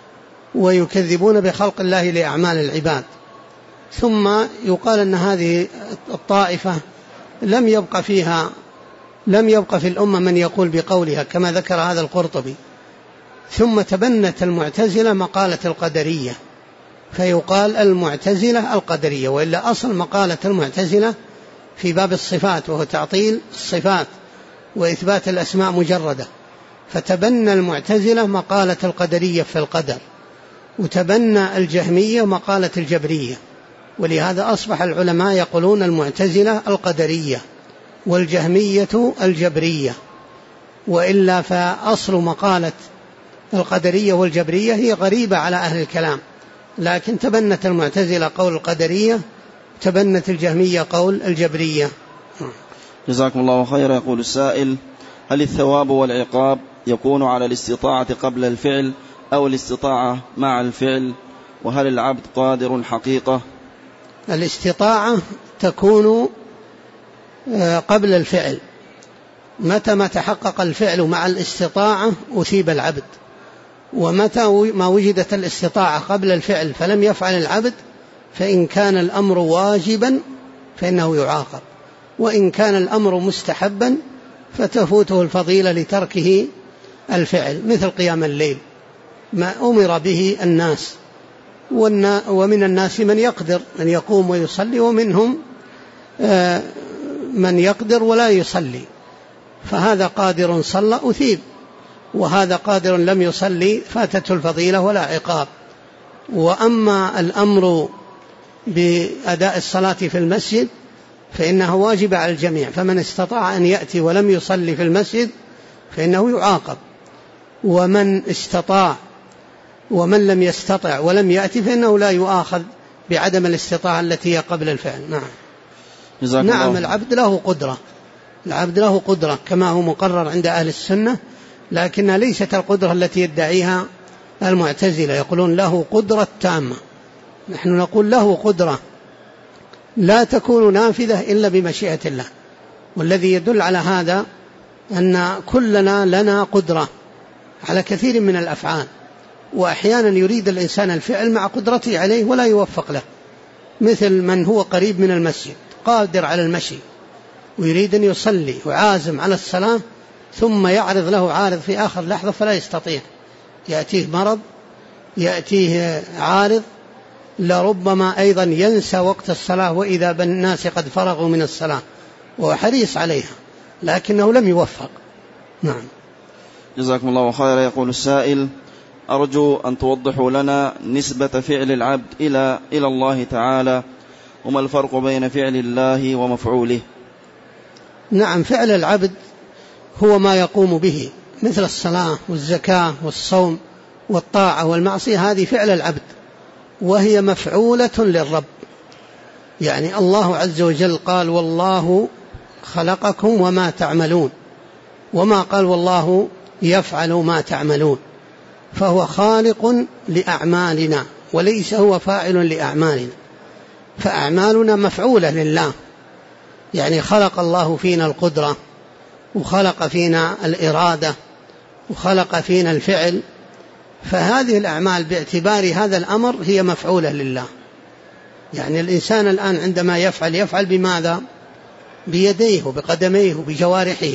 ويكذبون بخلق الله لأعمال العباد. ثم يقال أن هذه الطائفة لم يبقى في الأمة من يقول بقولها كما ذكر هذا القرطبي. ثم تبنت المعتزلة مقالة القدرية، فيقال المعتزلة القدرية، وإلا أصل مقالة المعتزلة في باب الصفات، وهو تعطيل الصفات وإثبات الأسماء مجردة. فتبنى المعتزلة مقالة القدرية في القدر، وتبنى الجهمية مقالة الجبرية. ولهذا أصبح العلماء يقولون المعتزلة القدرية والجهمية الجبرية. وإلا فأصل مقالة القدرية والجبرية هي غريبة على أهل الكلام، لكن تبنت المعتزلة قول القدرية، تبنت الجهمية قول الجبرية. جزاكم الله خيرا. يقول السائل: هل الثواب والعقاب يكون على الاستطاعة قبل الفعل أو الاستطاعة مع الفعل؟ وهل العبد قادر حقيقة؟ الاستطاعة تكون قبل الفعل، متى ما تحقق الفعل مع الاستطاعة أثيب العبد. ومتى ما وجدت الاستطاعة قبل الفعل فلم يفعل العبد، فإن كان الأمر واجبا فإنه يعاقب، وإن كان الأمر مستحبا فتفوته الفضيلة لتركه الفعل، مثل قيام الليل ما أمر به الناس. ومن الناس من يقدر أن يقوم ويصلي، ومنهم من يقدر ولا يصلي، فهذا قادر صلى أثيب، وهذا قادر لم يصلي فاتته الفضيلة ولا عقاب. وأما الأمر بأداء الصلاة في المسجد فإنه واجب على الجميع، فمن استطاع أن يأتي ولم يصلي في المسجد فإنه يعاقب، ومن استطاع ومن لم يستطع ولم يأتي فإنه لا يؤاخذ بعدم الاستطاعة التي هي قبل الفعل. نعم العبد له قدرة كما هو مقرر عند أهل السنة، لكنها ليست القدرة التي يدعيها المعتزلة، يقولون له قدرة تامة. نحن نقول له قدرة لا تكون نافذة إلا بمشيئة الله. والذي يدل على هذا أن كلنا لنا قدرة على كثير من الأفعال، وأحيانا يريد الإنسان الفعل مع قدرته عليه ولا يوفق له، مثل من هو قريب من المسجد قادر على المشي ويريد أن يصلي وعازم على الصلاة، ثم يعرض له عارض في آخر لحظة فلا يستطيع، يأتيه مرض، يأتيه عارض، لربما أيضا ينسى وقت الصلاة وإذا بالناس قد فرغوا من الصلاة وهو حريص عليها لكنه لم يوفق. نعم. جزاكم الله خيرا. يقول السائل: أرجو أن توضحوا لنا نسبة فعل العبد إلى الله تعالى، وما الفرق بين فعل الله ومفعوله؟ نعم، فعل العبد هو ما يقوم به مثل الصلاة والزكاة والصوم والطاعة والمعصية، هذه فعل العبد، وهي مفعولة للرب. يعني الله عز وجل قال: والله خلقكم وما تعملون، وما قال والله يفعل ما تعملون. فهو خالق لأعمالنا وليس هو فاعل لأعمالنا، فأعمالنا مفعولة لله، يعني خلق الله فينا القدرة وخلق فينا الإرادة وخلق فينا الفعل، فهذه الأعمال باعتبار هذا الأمر هي مفعولة لله. يعني الإنسان الآن عندما يفعل بماذا؟ بيديه وبقدميه وبجوارحه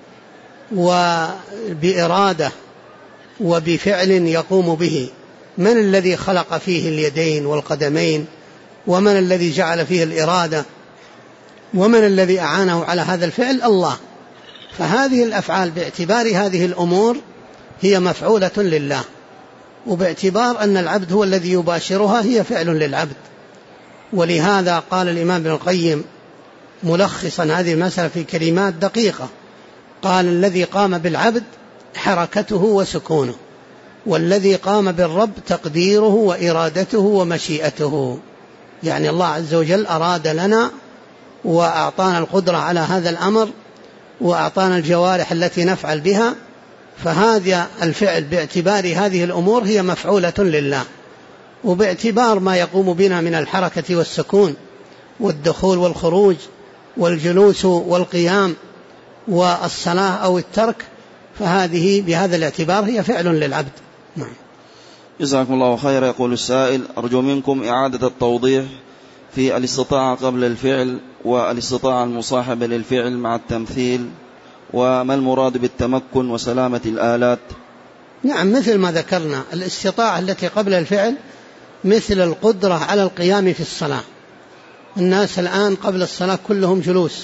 وبإرادة وبفعل يقوم به. من الذي خلق فيه اليدين والقدمين؟ ومن الذي جعل فيه الإرادة؟ ومن الذي أعانه على هذا الفعل؟ الله. فهذه الأفعال باعتبار هذه الأمور هي مفعولة لله، وباعتبار أن العبد هو الذي يباشرها هي فعل للعبد. ولهذا قال الإمام ابن القيم ملخصا هذه المسألة في كلمات دقيقة، قال: الذي قام بالعبد حركته وسكونه، والذي قام بالرب تقديره وإرادته ومشيئته. يعني الله عز وجل أراد لنا وأعطانا القدرة على هذا الأمر وأعطانا الجوارح التي نفعل بها، فهذا الفعل باعتبار هذه الأمور هي مفعولة لله، وباعتبار ما يقوم بنا من الحركة والسكون والدخول والخروج والجلوس والقيام والصلاة أو الترك، فهذه بهذا الاعتبار هي فعل للعبد. نعم. جزاكم الله خيرا. يقول السائل: أرجو منكم إعادة التوضيح في الاستطاعة قبل الفعل والاستطاعة المصاحبة للفعل مع التمثيل، وما المراد بالتمكن وسلامة الآلات؟ نعم، مثل ما ذكرنا، الاستطاعة التي قبل الفعل مثل القدرة على القيام في الصلاة. الناس الآن قبل الصلاة كلهم جلوس،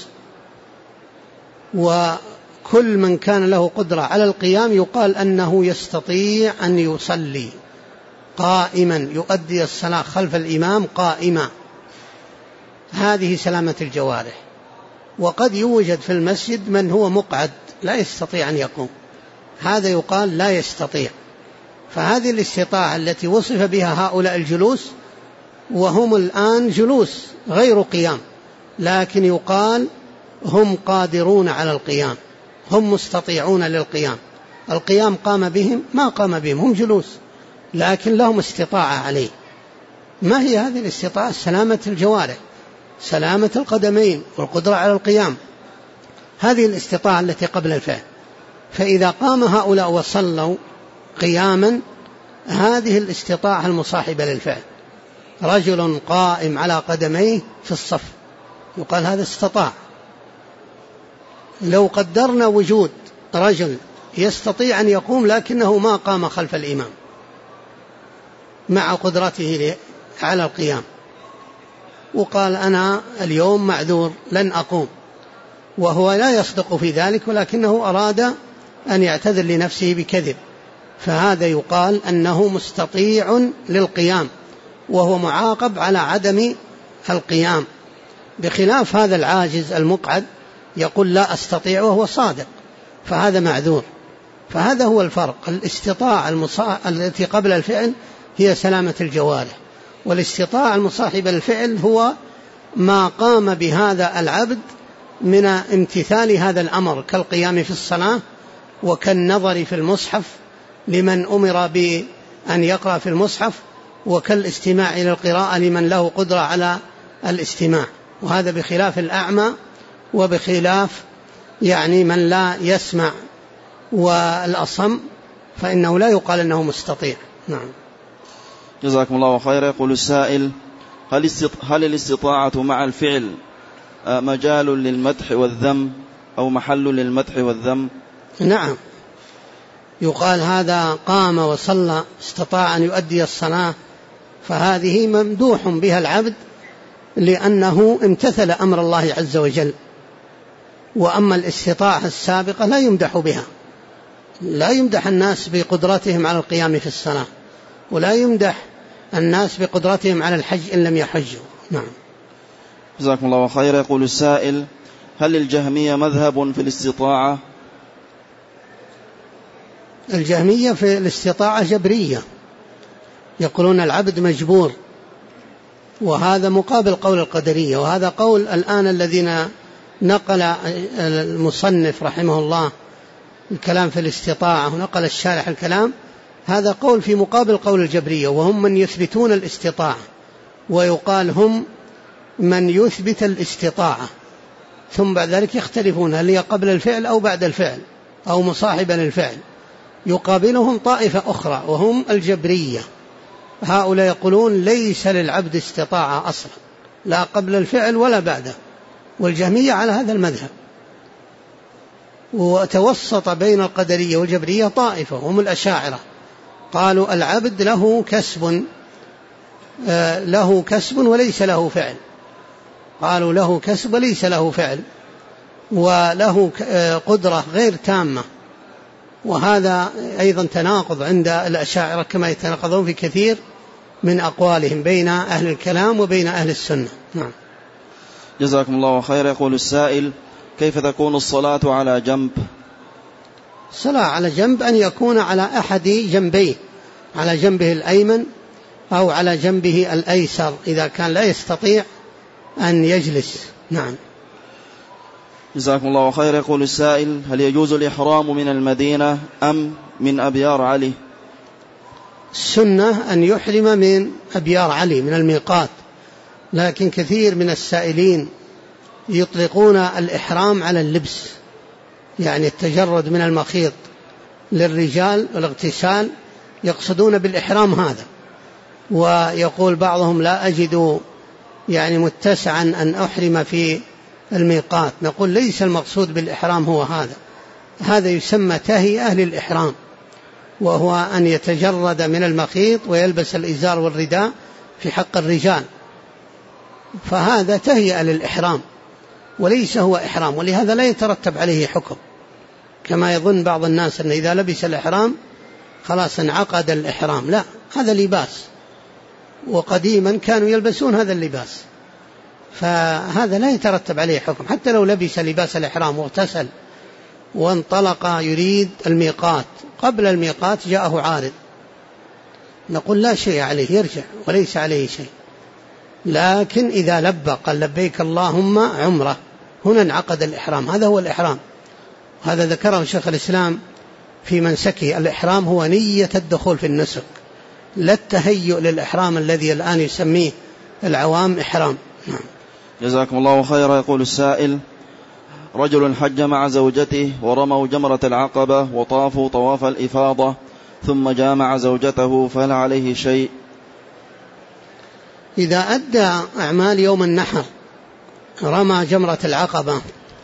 وكل من كان له قدرة على القيام يقال أنه يستطيع أن يصلي قائما، يؤدي الصلاة خلف الإمام قائما. هذه سلامة الجوارح. وقد يوجد في المسجد من هو مقعد لا يستطيع أن يقوم، هذا يقال لا يستطيع. فهذه الاستطاعة التي وصف بها هؤلاء الجلوس، وهم الآن جلوس غير قيام، لكن يقال هم قادرون على القيام، هم مستطيعون للقيام. القيام قام بهم؟ ما قام بهم، هم جلوس لكن لهم استطاعة عليه. ما هي هذه الاستطاعة؟ سلامة الجوارح، سلامة القدمين والقدرة على القيام، هذه الاستطاعة التي قبل الفعل. فإذا قام هؤلاء وصلوا قياما، هذه الاستطاعة المصاحبة للفعل. رجل قائم على قدميه في الصف يقال هذا استطاع. لو قدرنا وجود رجل يستطيع أن يقوم لكنه ما قام خلف الإمام مع قدرته على القيام، وقال أنا اليوم معذور لن أقوم، وهو لا يصدق في ذلك ولكنه أراد أن يعتذر لنفسه بكذب، فهذا يقال أنه مستطيع للقيام وهو معاقب على عدم القيام، بخلاف هذا العاجز المقعد يقول لا أستطيع وهو صادق، فهذا معذور. فهذا هو الفرق. الاستطاعة التي قبل الفعل هي سلامة الجوارح، والاستطاعة المصاحبة للفعل هو ما قام بهذا العبد من امتثال هذا الأمر، كالقيام في الصلاة وكالنظر في المصحف لمن أمر بأن يقرأ في المصحف، وكالاستماع إلى القراءة لمن له قدرة على الاستماع. وهذا بخلاف الأعمى وبخلاف يعني من لا يسمع والأصم، فإنه لا يقال أنه مستطيع. نعم. جزاكم الله خيرا. يقول السائل: هل الاستطاعة مع الفعل مجال للمدح والذم أو محل للمدح والذم؟ نعم، يقال هذا قام وصلى استطاع أن يؤدي الصلاة، فهذه ممدوح بها العبد لأنه امتثل أمر الله عز وجل. وأما الاستطاعة السابقة لا يمدح بها، لا يمدح الناس بقدرتهم على القيام في الصلاة، ولا يمدح الناس بقدرتهم على الحج إن لم يحجوا. نعم. جزاكم الله خيرا. يقول السائل: هل الجهمية مذهب في الاستطاعة؟ الجهمية في الاستطاعة جبرية، يقولون العبد مجبور، وهذا مقابل قول القدرية. وهذا قول الآن الذين نقل المصنف رحمه الله الكلام في الاستطاعة ونقل الشارح الكلام، هذا قول في مقابل قول الجبرية، وهم من يثبتون الاستطاعة، ويقال هم من يثبت الاستطاعة، ثم بعد ذلك يختلفون هل هي قبل الفعل أو بعد الفعل أو مصاحبا للفعل. يقابلهم طائفة أخرى وهم الجبرية، هؤلاء يقولون ليس للعبد استطاعة أصلا، لا قبل الفعل ولا بعده. والجهمية على هذا المذهب. وتوسط بين القدرية والجبرية طائفة هم الأشاعرة، قالوا العبد له كسب وليس له فعل، قالوا له كسب وليس له فعل، وله قدرة غير تامة. وهذا أيضا تناقض عند الأشاعرة كما يتناقضون في كثير من أقوالهم بين أهل الكلام وبين أهل السنة. نعم. جزاكم الله خير. يقول السائل: كيف تكون الصلاة على جنب؟ الصلاة على جنب أن يكون على أحد جنبيه، على جنبه الأيمن أو على جنبه الأيسر إذا كان لا يستطيع أن يجلس. نعم. جزاكم الله خير. يقول السائل: هل يجوز الإحرام من المدينة أم من أبيار علي؟ السنة أن يحرم من أبيار علي من الميقات، لكن كثير من السائلين يطلقون الإحرام على اللبس، يعني التجرد من المخيط للرجال والاغتسال، يقصدون بالإحرام هذا. ويقول بعضهم لا أجد يعني متسعا أن أحرم في الميقات. نقول ليس المقصود بالإحرام هو هذا يسمى تهيئة للإحرام، وهو أن يتجرد من المخيط ويلبس الإزار والرداء في حق الرجال، فهذا تهيئة للإحرام وليس هو إحرام. ولهذا لا يترتب عليه حكم كما يظن بعض الناس أن إذا لبس الإحرام خلاص انعقد الإحرام. لا، هذا لباس، وقديما كانوا يلبسون هذا اللباس، فهذا لا يترتب عليه حكم. حتى لو لبس لباس الإحرام واغتسل وانطلق يريد الميقات، قبل الميقات جاءه عارض، نقول لا شيء عليه، يرجع وليس عليه شيء. لكن إذا لبى قال لبيك اللهم عمره، هنا انعقد الإحرام، هذا هو الإحرام. هذا ذكره شيخ الإسلام في منسكه. الإحرام هو نية الدخول في النسك، لا التهيؤ للإحرام الذي الآن يسميه العوام إحرام. جزاكم الله خيرا. يقول السائل: رجل حج مع زوجته ورموا جمرة العقبة وطافوا طواف الإفاضة ثم جامع زوجته، فهل عليه شيء؟ إذا أدى أعمال يوم النحر، رمى جمرة العقبة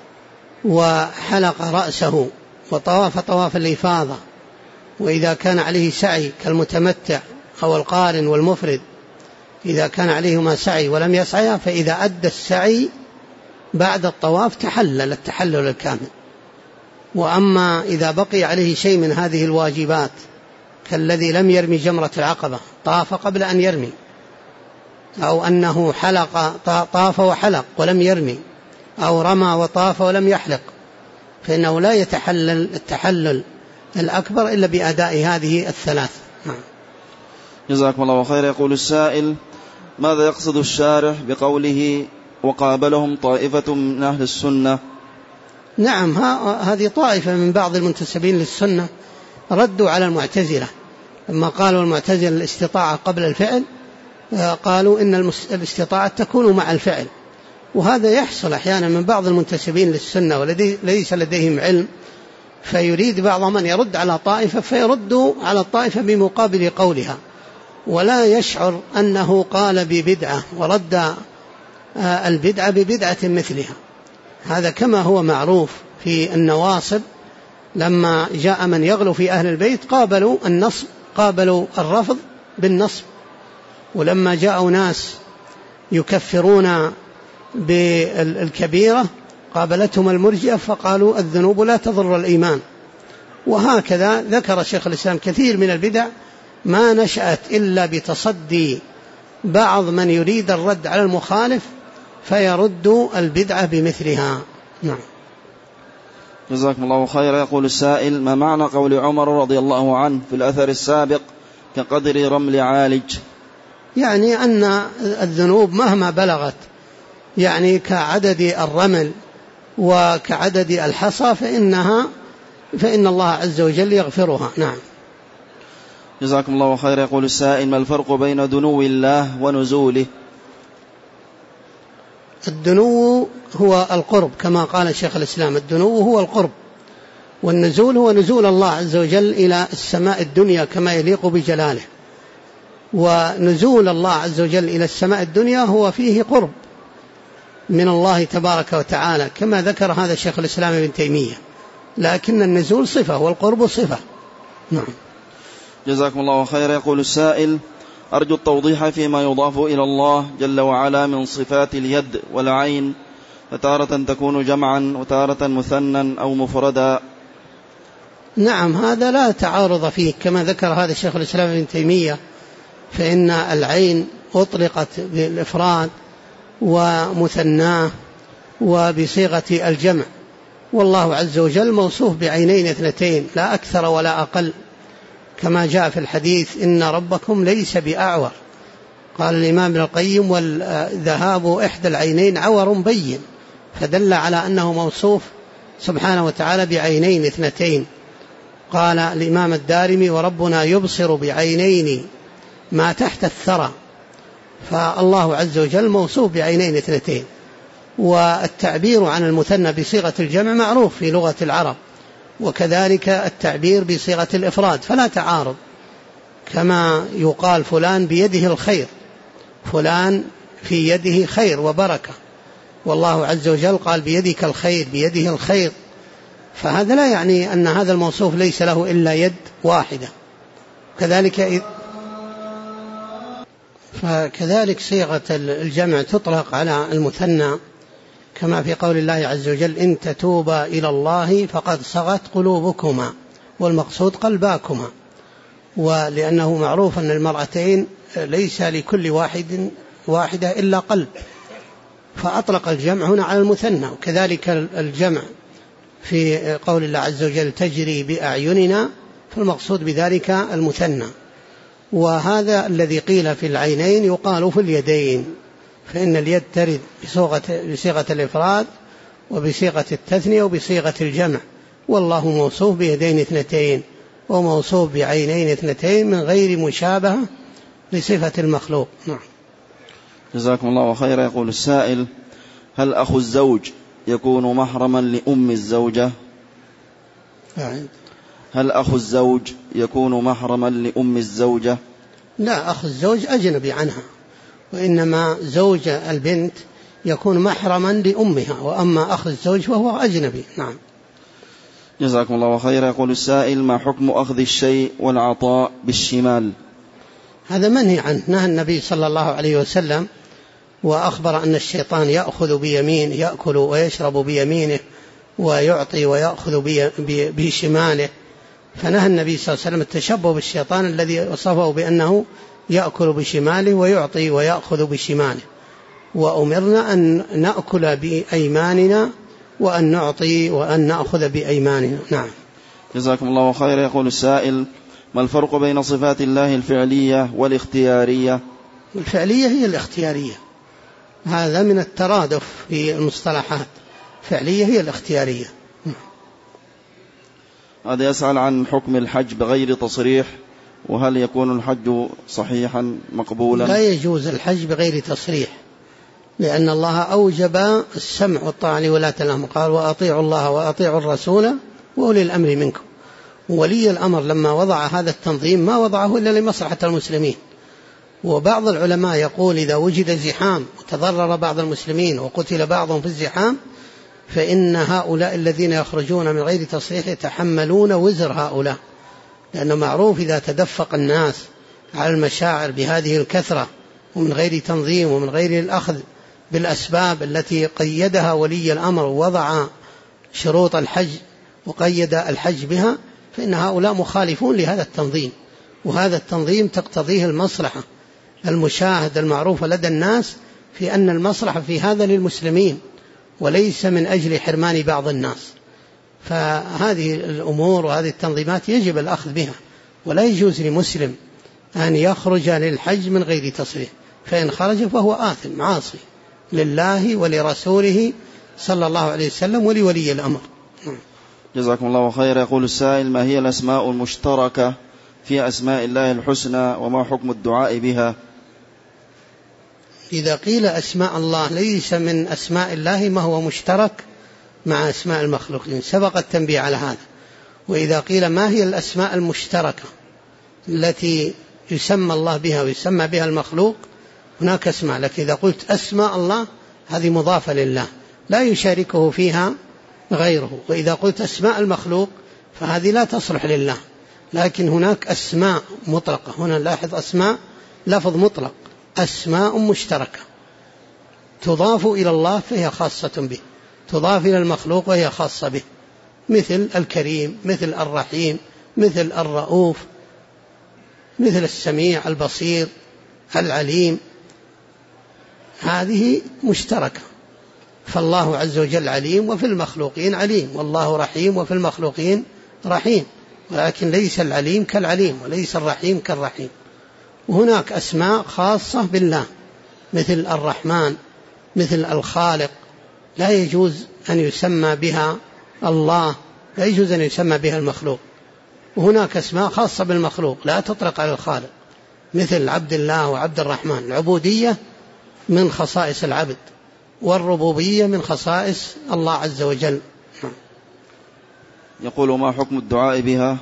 وحلق رأسه وطواف طواف الإفاضة، وإذا كان عليه سعي كالمتمتع أو القارن والمفرد، إذا كان عليهما سعي ولم يسعيا، فإذا أدى السعي بعد الطواف تحلل التحلل الكامل. وأما إذا بقي عليه شيء من هذه الواجبات كالذي لم يرمي جمرة العقبة، طاف قبل أن يرمي، أو أنه طاف وحلق ولم يرمي، أو رمى وطاف ولم يحلق، فإنه لا يتحلل التحلل الأكبر إلا بأداء هذه الثلاث. جزاكم الله خير. يقول السائل: ماذا يقصد الشارح بقوله وقابلهم طائفة من أهل السنة؟ نعم، هذه طائفة من بعض المنتسبين للسنة ردوا على المعتزلة لما قالوا المعتزلة الاستطاعة قبل الفعل، قالوا إن الاستطاعة تكون مع الفعل. وهذا يحصل أحيانا من بعض المنتسبين للسنة وليس لديهم علم، فيريد بعضهم أن يرد على طائفة فيرد على الطائفة بمقابل قولها، ولا يشعر أنه قال ببدعة ورد البدعة ببدعة مثلها. هذا كما هو معروف في النواصب، لما جاء من يغلو في أهل البيت قابلوا النصب، قابلوا الرفض بالنصب. ولما جاءوا ناس يكفرون بالكبيرة قابلتهم المرجئة فقالوا الذنوب لا تضر الإيمان. وهكذا ذكر شيخ الإسلام كثير من البدع ما نشأت إلا بتصدي بعض من يريد الرد على المخالف فيرد البدعة بمثلها. نعم. جزاكم الله خيرا. يقول السائل: ما معنى قول عمر رضي الله عنه في الأثر السابق كقدر رمل عالج؟ يعني أن الذنوب مهما بلغت، يعني كعدد الرمل وكعدد الحصى فإن الله عز وجل يغفرها. نعم. جزاكم الله خير. يقول السائل: ما الفرق بين دنو الله ونزوله؟ الدنو هو القرب كما قال شيخ الإسلام، الدنو هو القرب، والنزول هو نزول الله عز وجل إلى السماء الدنيا كما يليق بجلاله. ونزول الله عز وجل إلى السماء الدنيا هو فيه قرب من الله تبارك وتعالى كما ذكر هذا شيخ الإسلام ابن تيمية، لكن النزول صفة والقرب صفة. نعم. جزاكم الله خير. يقول السائل: أرجو التوضيح فيما يضاف إلى الله جل وعلا من صفات اليد والعين، فتارة تكون جمعا وتارة مثنى أو مفردا. نعم، هذا لا تعارض فيه كما ذكر هذا الشيخ الإسلام ابن تيمية، فإن العين أطلقت بالإفراد ومثناه وبصيغة الجمع، والله عز وجل موصوف بعينين اثنتين لا أكثر ولا أقل، كما جاء في الحديث: إن ربكم ليس بأعور. قال الإمام ابن القيم: والذهاب إحدى العينين عور بين، فدل على أنه موصوف سبحانه وتعالى بعينين اثنتين. قال الإمام الدارمي: وربنا يبصر بعينين ما تحت الثرى. فالله عز وجل موصوف بعينين اثنتين. والتعبير عن المثنى بصيغة الجمع معروف في لغة العرب، وكذلك التعبير بصيغة الإفراد، فلا تعارض. كما يقال فلان بيده الخير، فلان في يده خير وبركة، والله عز وجل قال: بيدك الخير، بيده الخير. فهذا لا يعني أن هذا الموصوف ليس له إلا يد واحدة. فكذلك صيغة الجمع تطلق على المثنى، كما في قول الله عز وجل: إن تتوبا إلى الله فقد صغت قلوبكما، والمقصود قلباكما. ولأنه معروف أن المرأتين ليس لكل واحدة إلا قلب، فأطلق الجمع هنا على المثنى. وكذلك الجمع في قول الله عز وجل: تجري بأعيننا، فالمقصود بذلك المثنى. وهذا الذي قيل في العينين يقال في اليدين، فإن اليد ترد بصيغة الإفراد وبصيغة التثنية وبصيغة الجمع، والله موصوف بيدين اثنتين وموصوف بعينين اثنتين من غير مشابهة لصفة المخلوق. نعم. جزاكم الله خيرا. يقول السائل: هل أخو الزوج يكون محرما لأم الزوجة؟ هل أخو الزوج يكون محرما لأم الزوجة؟ لا، أخو الزوج أجنبي عنها، وإنما زوج البنت يكون محرما لأمها، وأما أخو الزوج فهو أجنبي. نعم. جزاكم الله خيرا. يقول السائل: ما حكم أخذ الشيء والعطاء بالشمال؟ هذا منهي عنه، نهى النبي صلى الله عليه وسلم، وأخبر أن الشيطان يأخذ بيمينه، يأكل ويشرب بيمينه، ويعطي ويأخذ بشماله. فنهى النبي صلى الله عليه وسلم التشبه بالشيطان الذي وصفه بأنه يأكل بشماله ويعطي ويأخذ بشماله. وأمرنا أن نأكل بأيماننا وأن نعطي وأن نأخذ بأيماننا. نعم. جزاكم الله خيرا. يقول السائل: ما الفرق بين صفات الله الفعلية والاختيارية؟ الفعلية هي الاختيارية، هذا من الترادف في المصطلحات، فعلية هي الاختيارية. هذا يسأل عن حكم الحج بغير تصريح، وهل يكون الحج صحيحا مقبولا؟ لا يجوز الحج بغير تصريح، لأن الله أوجب السمع والطاعة لولاة الأمر، قال: وأطيعوا الله وأطيعوا الرسول وأولي الأمر منكم. ولي الأمر لما وضع هذا التنظيم ما وضعه إلا لمصلحة المسلمين. وبعض العلماء يقول: إذا وجد زحام وتضرر بعض المسلمين وقتل بعضهم في الزحام، فإن هؤلاء الذين يخرجون من غير تصريح يتحملون وزر هؤلاء، لأنه معروف إذا تدفق الناس على المشاعر بهذه الكثرة ومن غير تنظيم ومن غير الأخذ بالأسباب التي قيدها ولي الأمر ووضع شروط الحج وقيد الحج بها، فإن هؤلاء مخالفون لهذا التنظيم، وهذا التنظيم تقتضيه المصلحة المشاهد المعروفة لدى الناس في أن المصلحة في هذا للمسلمين وليس من أجل حرمان بعض الناس. فهذه الأمور وهذه التنظيمات يجب الأخذ بها، ولا يجوز لمسلم أن يخرج للحج من غير تصريح، فإن خرج فهو آثم عاصي لله ولرسوله صلى الله عليه وسلم ولولي الأمر. جزاكم الله خير. يقول السائل: ما هي الأسماء المشتركة في أسماء الله الحسنى، وما حكم الدعاء بها؟ إذا قيل أسماء الله ليس من أسماء الله ما هو مشترك مع أسماء المخلوقين، سبق التنبيه على هذا. وإذا قيل ما هي الأسماء المشتركة التي يسمى الله بها ويسمى بها المخلوق، هناك أسماء، لكن إذا قلت أسماء الله هذه مضافة لله لا يشاركه فيها غيره. وإذا قلت أسماء المخلوق فهذه لا تصلح لله. لكن هناك أسماء مطلقة، هنا لاحظ أسماء لفظ مطلق، أسماء مشتركة تضاف إلى الله فهي خاصة به، تضاف إلى المخلوق وهي خاصة به، مثل الكريم، مثل الرحيم، مثل الرؤوف، مثل السميع، البصير، العليم، هذه مشتركة. فالله عز وجل عليم وفي المخلوقين عليم، والله رحيم وفي المخلوقين رحيم، ولكن ليس العليم كالعليم وليس الرحيم كالرحيم. وهناك أسماء خاصة بالله مثل الرحمن، مثل الخالق، لا يجوز أن يسمى بها الله، لا يجوز أن يسمى بها المخلوق. وهناك أسماء خاصة بالمخلوق لا تطلق على الخالق، مثل عبد الله وعبد الرحمن. العبودية من خصائص العبد، والربوبية من خصائص الله عز وجل. يقول ما حكم الدعاء بها؟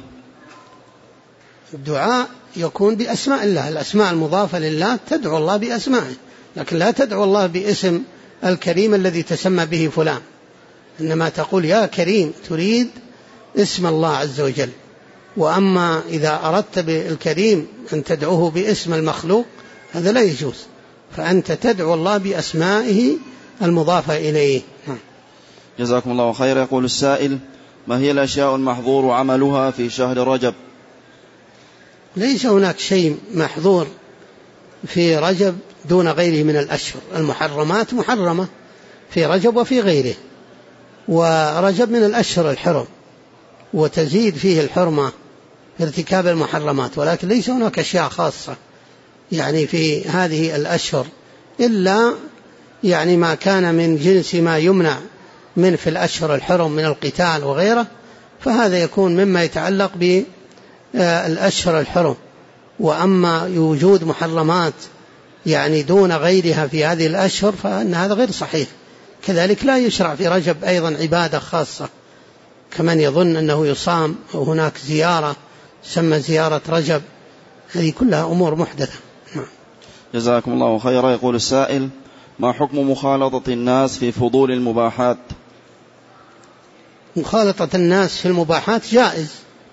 الدعاء يكون بأسماء الله، الأسماء المضافة لله تدعو الله بأسمائه، لكن لا تدعو الله باسم الكريم الذي تسمى به فلان، إنما تقول يا كريم، تريد اسم الله عز وجل. وأما إذا أردت بالكريم أن تدعوه باسم المخلوق هذا لا يجوز، فأنت تدعو الله بأسمائه المضافة إليه. جزاكم الله خير. يقول السائل: ما هي الأشياء المحظور عملها في شهر رجب؟ ليس هناك شيء محظور في رجب دون غيره من الأشهر. المحرمات محرمة في رجب وفي غيره، ورجب من الأشهر الحرم وتزيد فيه الحرمة في ارتكاب المحرمات، ولكن ليس هناك أشياء خاصة يعني في هذه الأشهر إلا يعني ما كان من جنس ما يمنع من في الأشهر الحرم من القتال وغيره، فهذا يكون مما يتعلق بالأشهر الحرم. وأما وجود محرمات يعني دون غيرها في هذه الأشهر فإن هذا غير صحيح. كذلك لا يشرع في رجب أيضا عبادة خاصة كمن يظن أنه يصام أو هناك زيارة سمى زيارة رجب، هذه كلها أمور محدثة. جزاكم الله خيرا. يقول السائل: ما حكم مخالطة الناس في فضول المباحات؟ مخالطة الناس في المباحات جائز،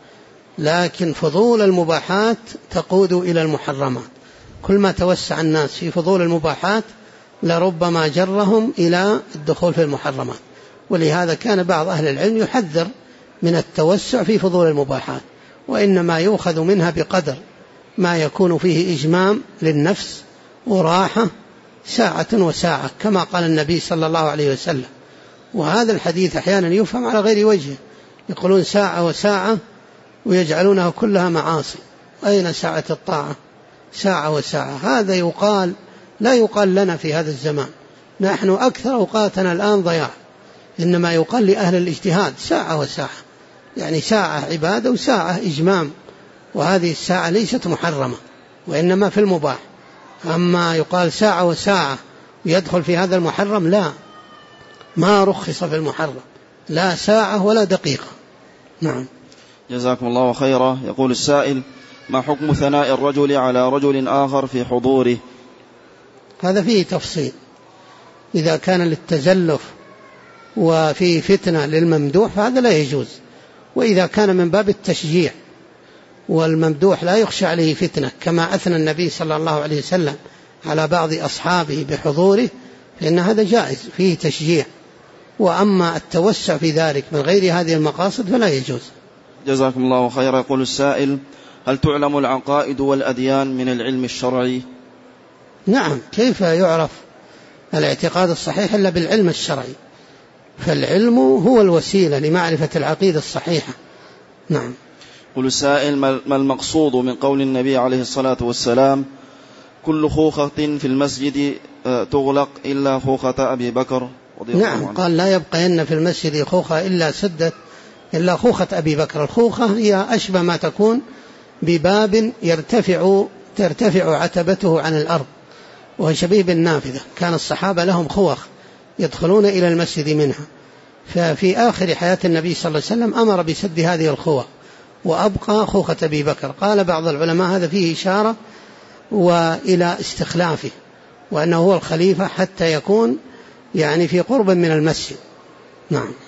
لكن فضول المباحات تقود إلى المحرمات. كل ما توسع الناس في فضول المباحات لربما جرهم إلى الدخول في المحرمات. ولهذا كان بعض أهل العلم يحذر من التوسع في فضول المباحات، وإنما يؤخذ منها بقدر ما يكون فيه إجمام للنفس وراحة ساعة وساعة، كما قال النبي صلى الله عليه وسلم. وهذا الحديث أحيانا يفهم على غير وجه، يقولون ساعة وساعة ويجعلونها كلها معاصي. أين ساعة الطاعة؟ ساعة وساعة، هذا يقال لا يقال لنا في هذا الزمان، نحن أكثر أوقاتنا الآن ضياع، إنما يقال لأهل الاجتهاد ساعة وساعة، يعني ساعة عبادة وساعة إجمام، وهذه الساعة ليست محرمة وإنما في المباح. أما يقال ساعة وساعة ويدخل في هذا المحرم، لا، ما رخص في المحرم، لا ساعة ولا دقيقة. نعم. جزاكم الله خيرا. يقول السائل: ما حكم ثناء الرجل على رجل آخر في حضوره؟ هذا فيه تفصيل، إذا كان للتزلف وفي فتنة للممدوح فهذا لا يجوز، وإذا كان من باب التشجيع والممدوح لا يخشى عليه فتنة كما أثنى النبي صلى الله عليه وسلم على بعض أصحابه بحضوره فإن هذا جائز فيه تشجيع. وأما التوسع في ذلك من غير هذه المقاصد فلا يجوز. جزاكم الله خيرا. يقول السائل: هل تعلم العقائد والأديان من العلم الشرعي؟ نعم، كيف يعرف الاعتقاد الصحيح إلا بالعلم الشرعي؟ فالعلم هو الوسيلة لمعرفة العقيدة الصحيحة. نعم. يقول السائل: ما المقصود من قول النبي عليه الصلاة والسلام: كل خوخة في المسجد تغلق إلا خوخة أبي بكر؟ نعم، قال لا يبقين في المسجد خوخة إلا خوخة أبي بكر. الخوخة هي أشبه ما تكون بباب ترتفع عتبته عن الأرض، وهو شبيه بالنافذة. كان الصحابة لهم خوخ يدخلون إلى المسجد منها، ففي آخر حياة النبي صلى الله عليه وسلم أمر بسد هذه الخوخ وأبقى خوخة أبي بكر. قال بعض العلماء هذا فيه إشارة وإلى استخلافه، وأنه هو الخليفة حتى يكون يعني في قرب من المسجد. نعم.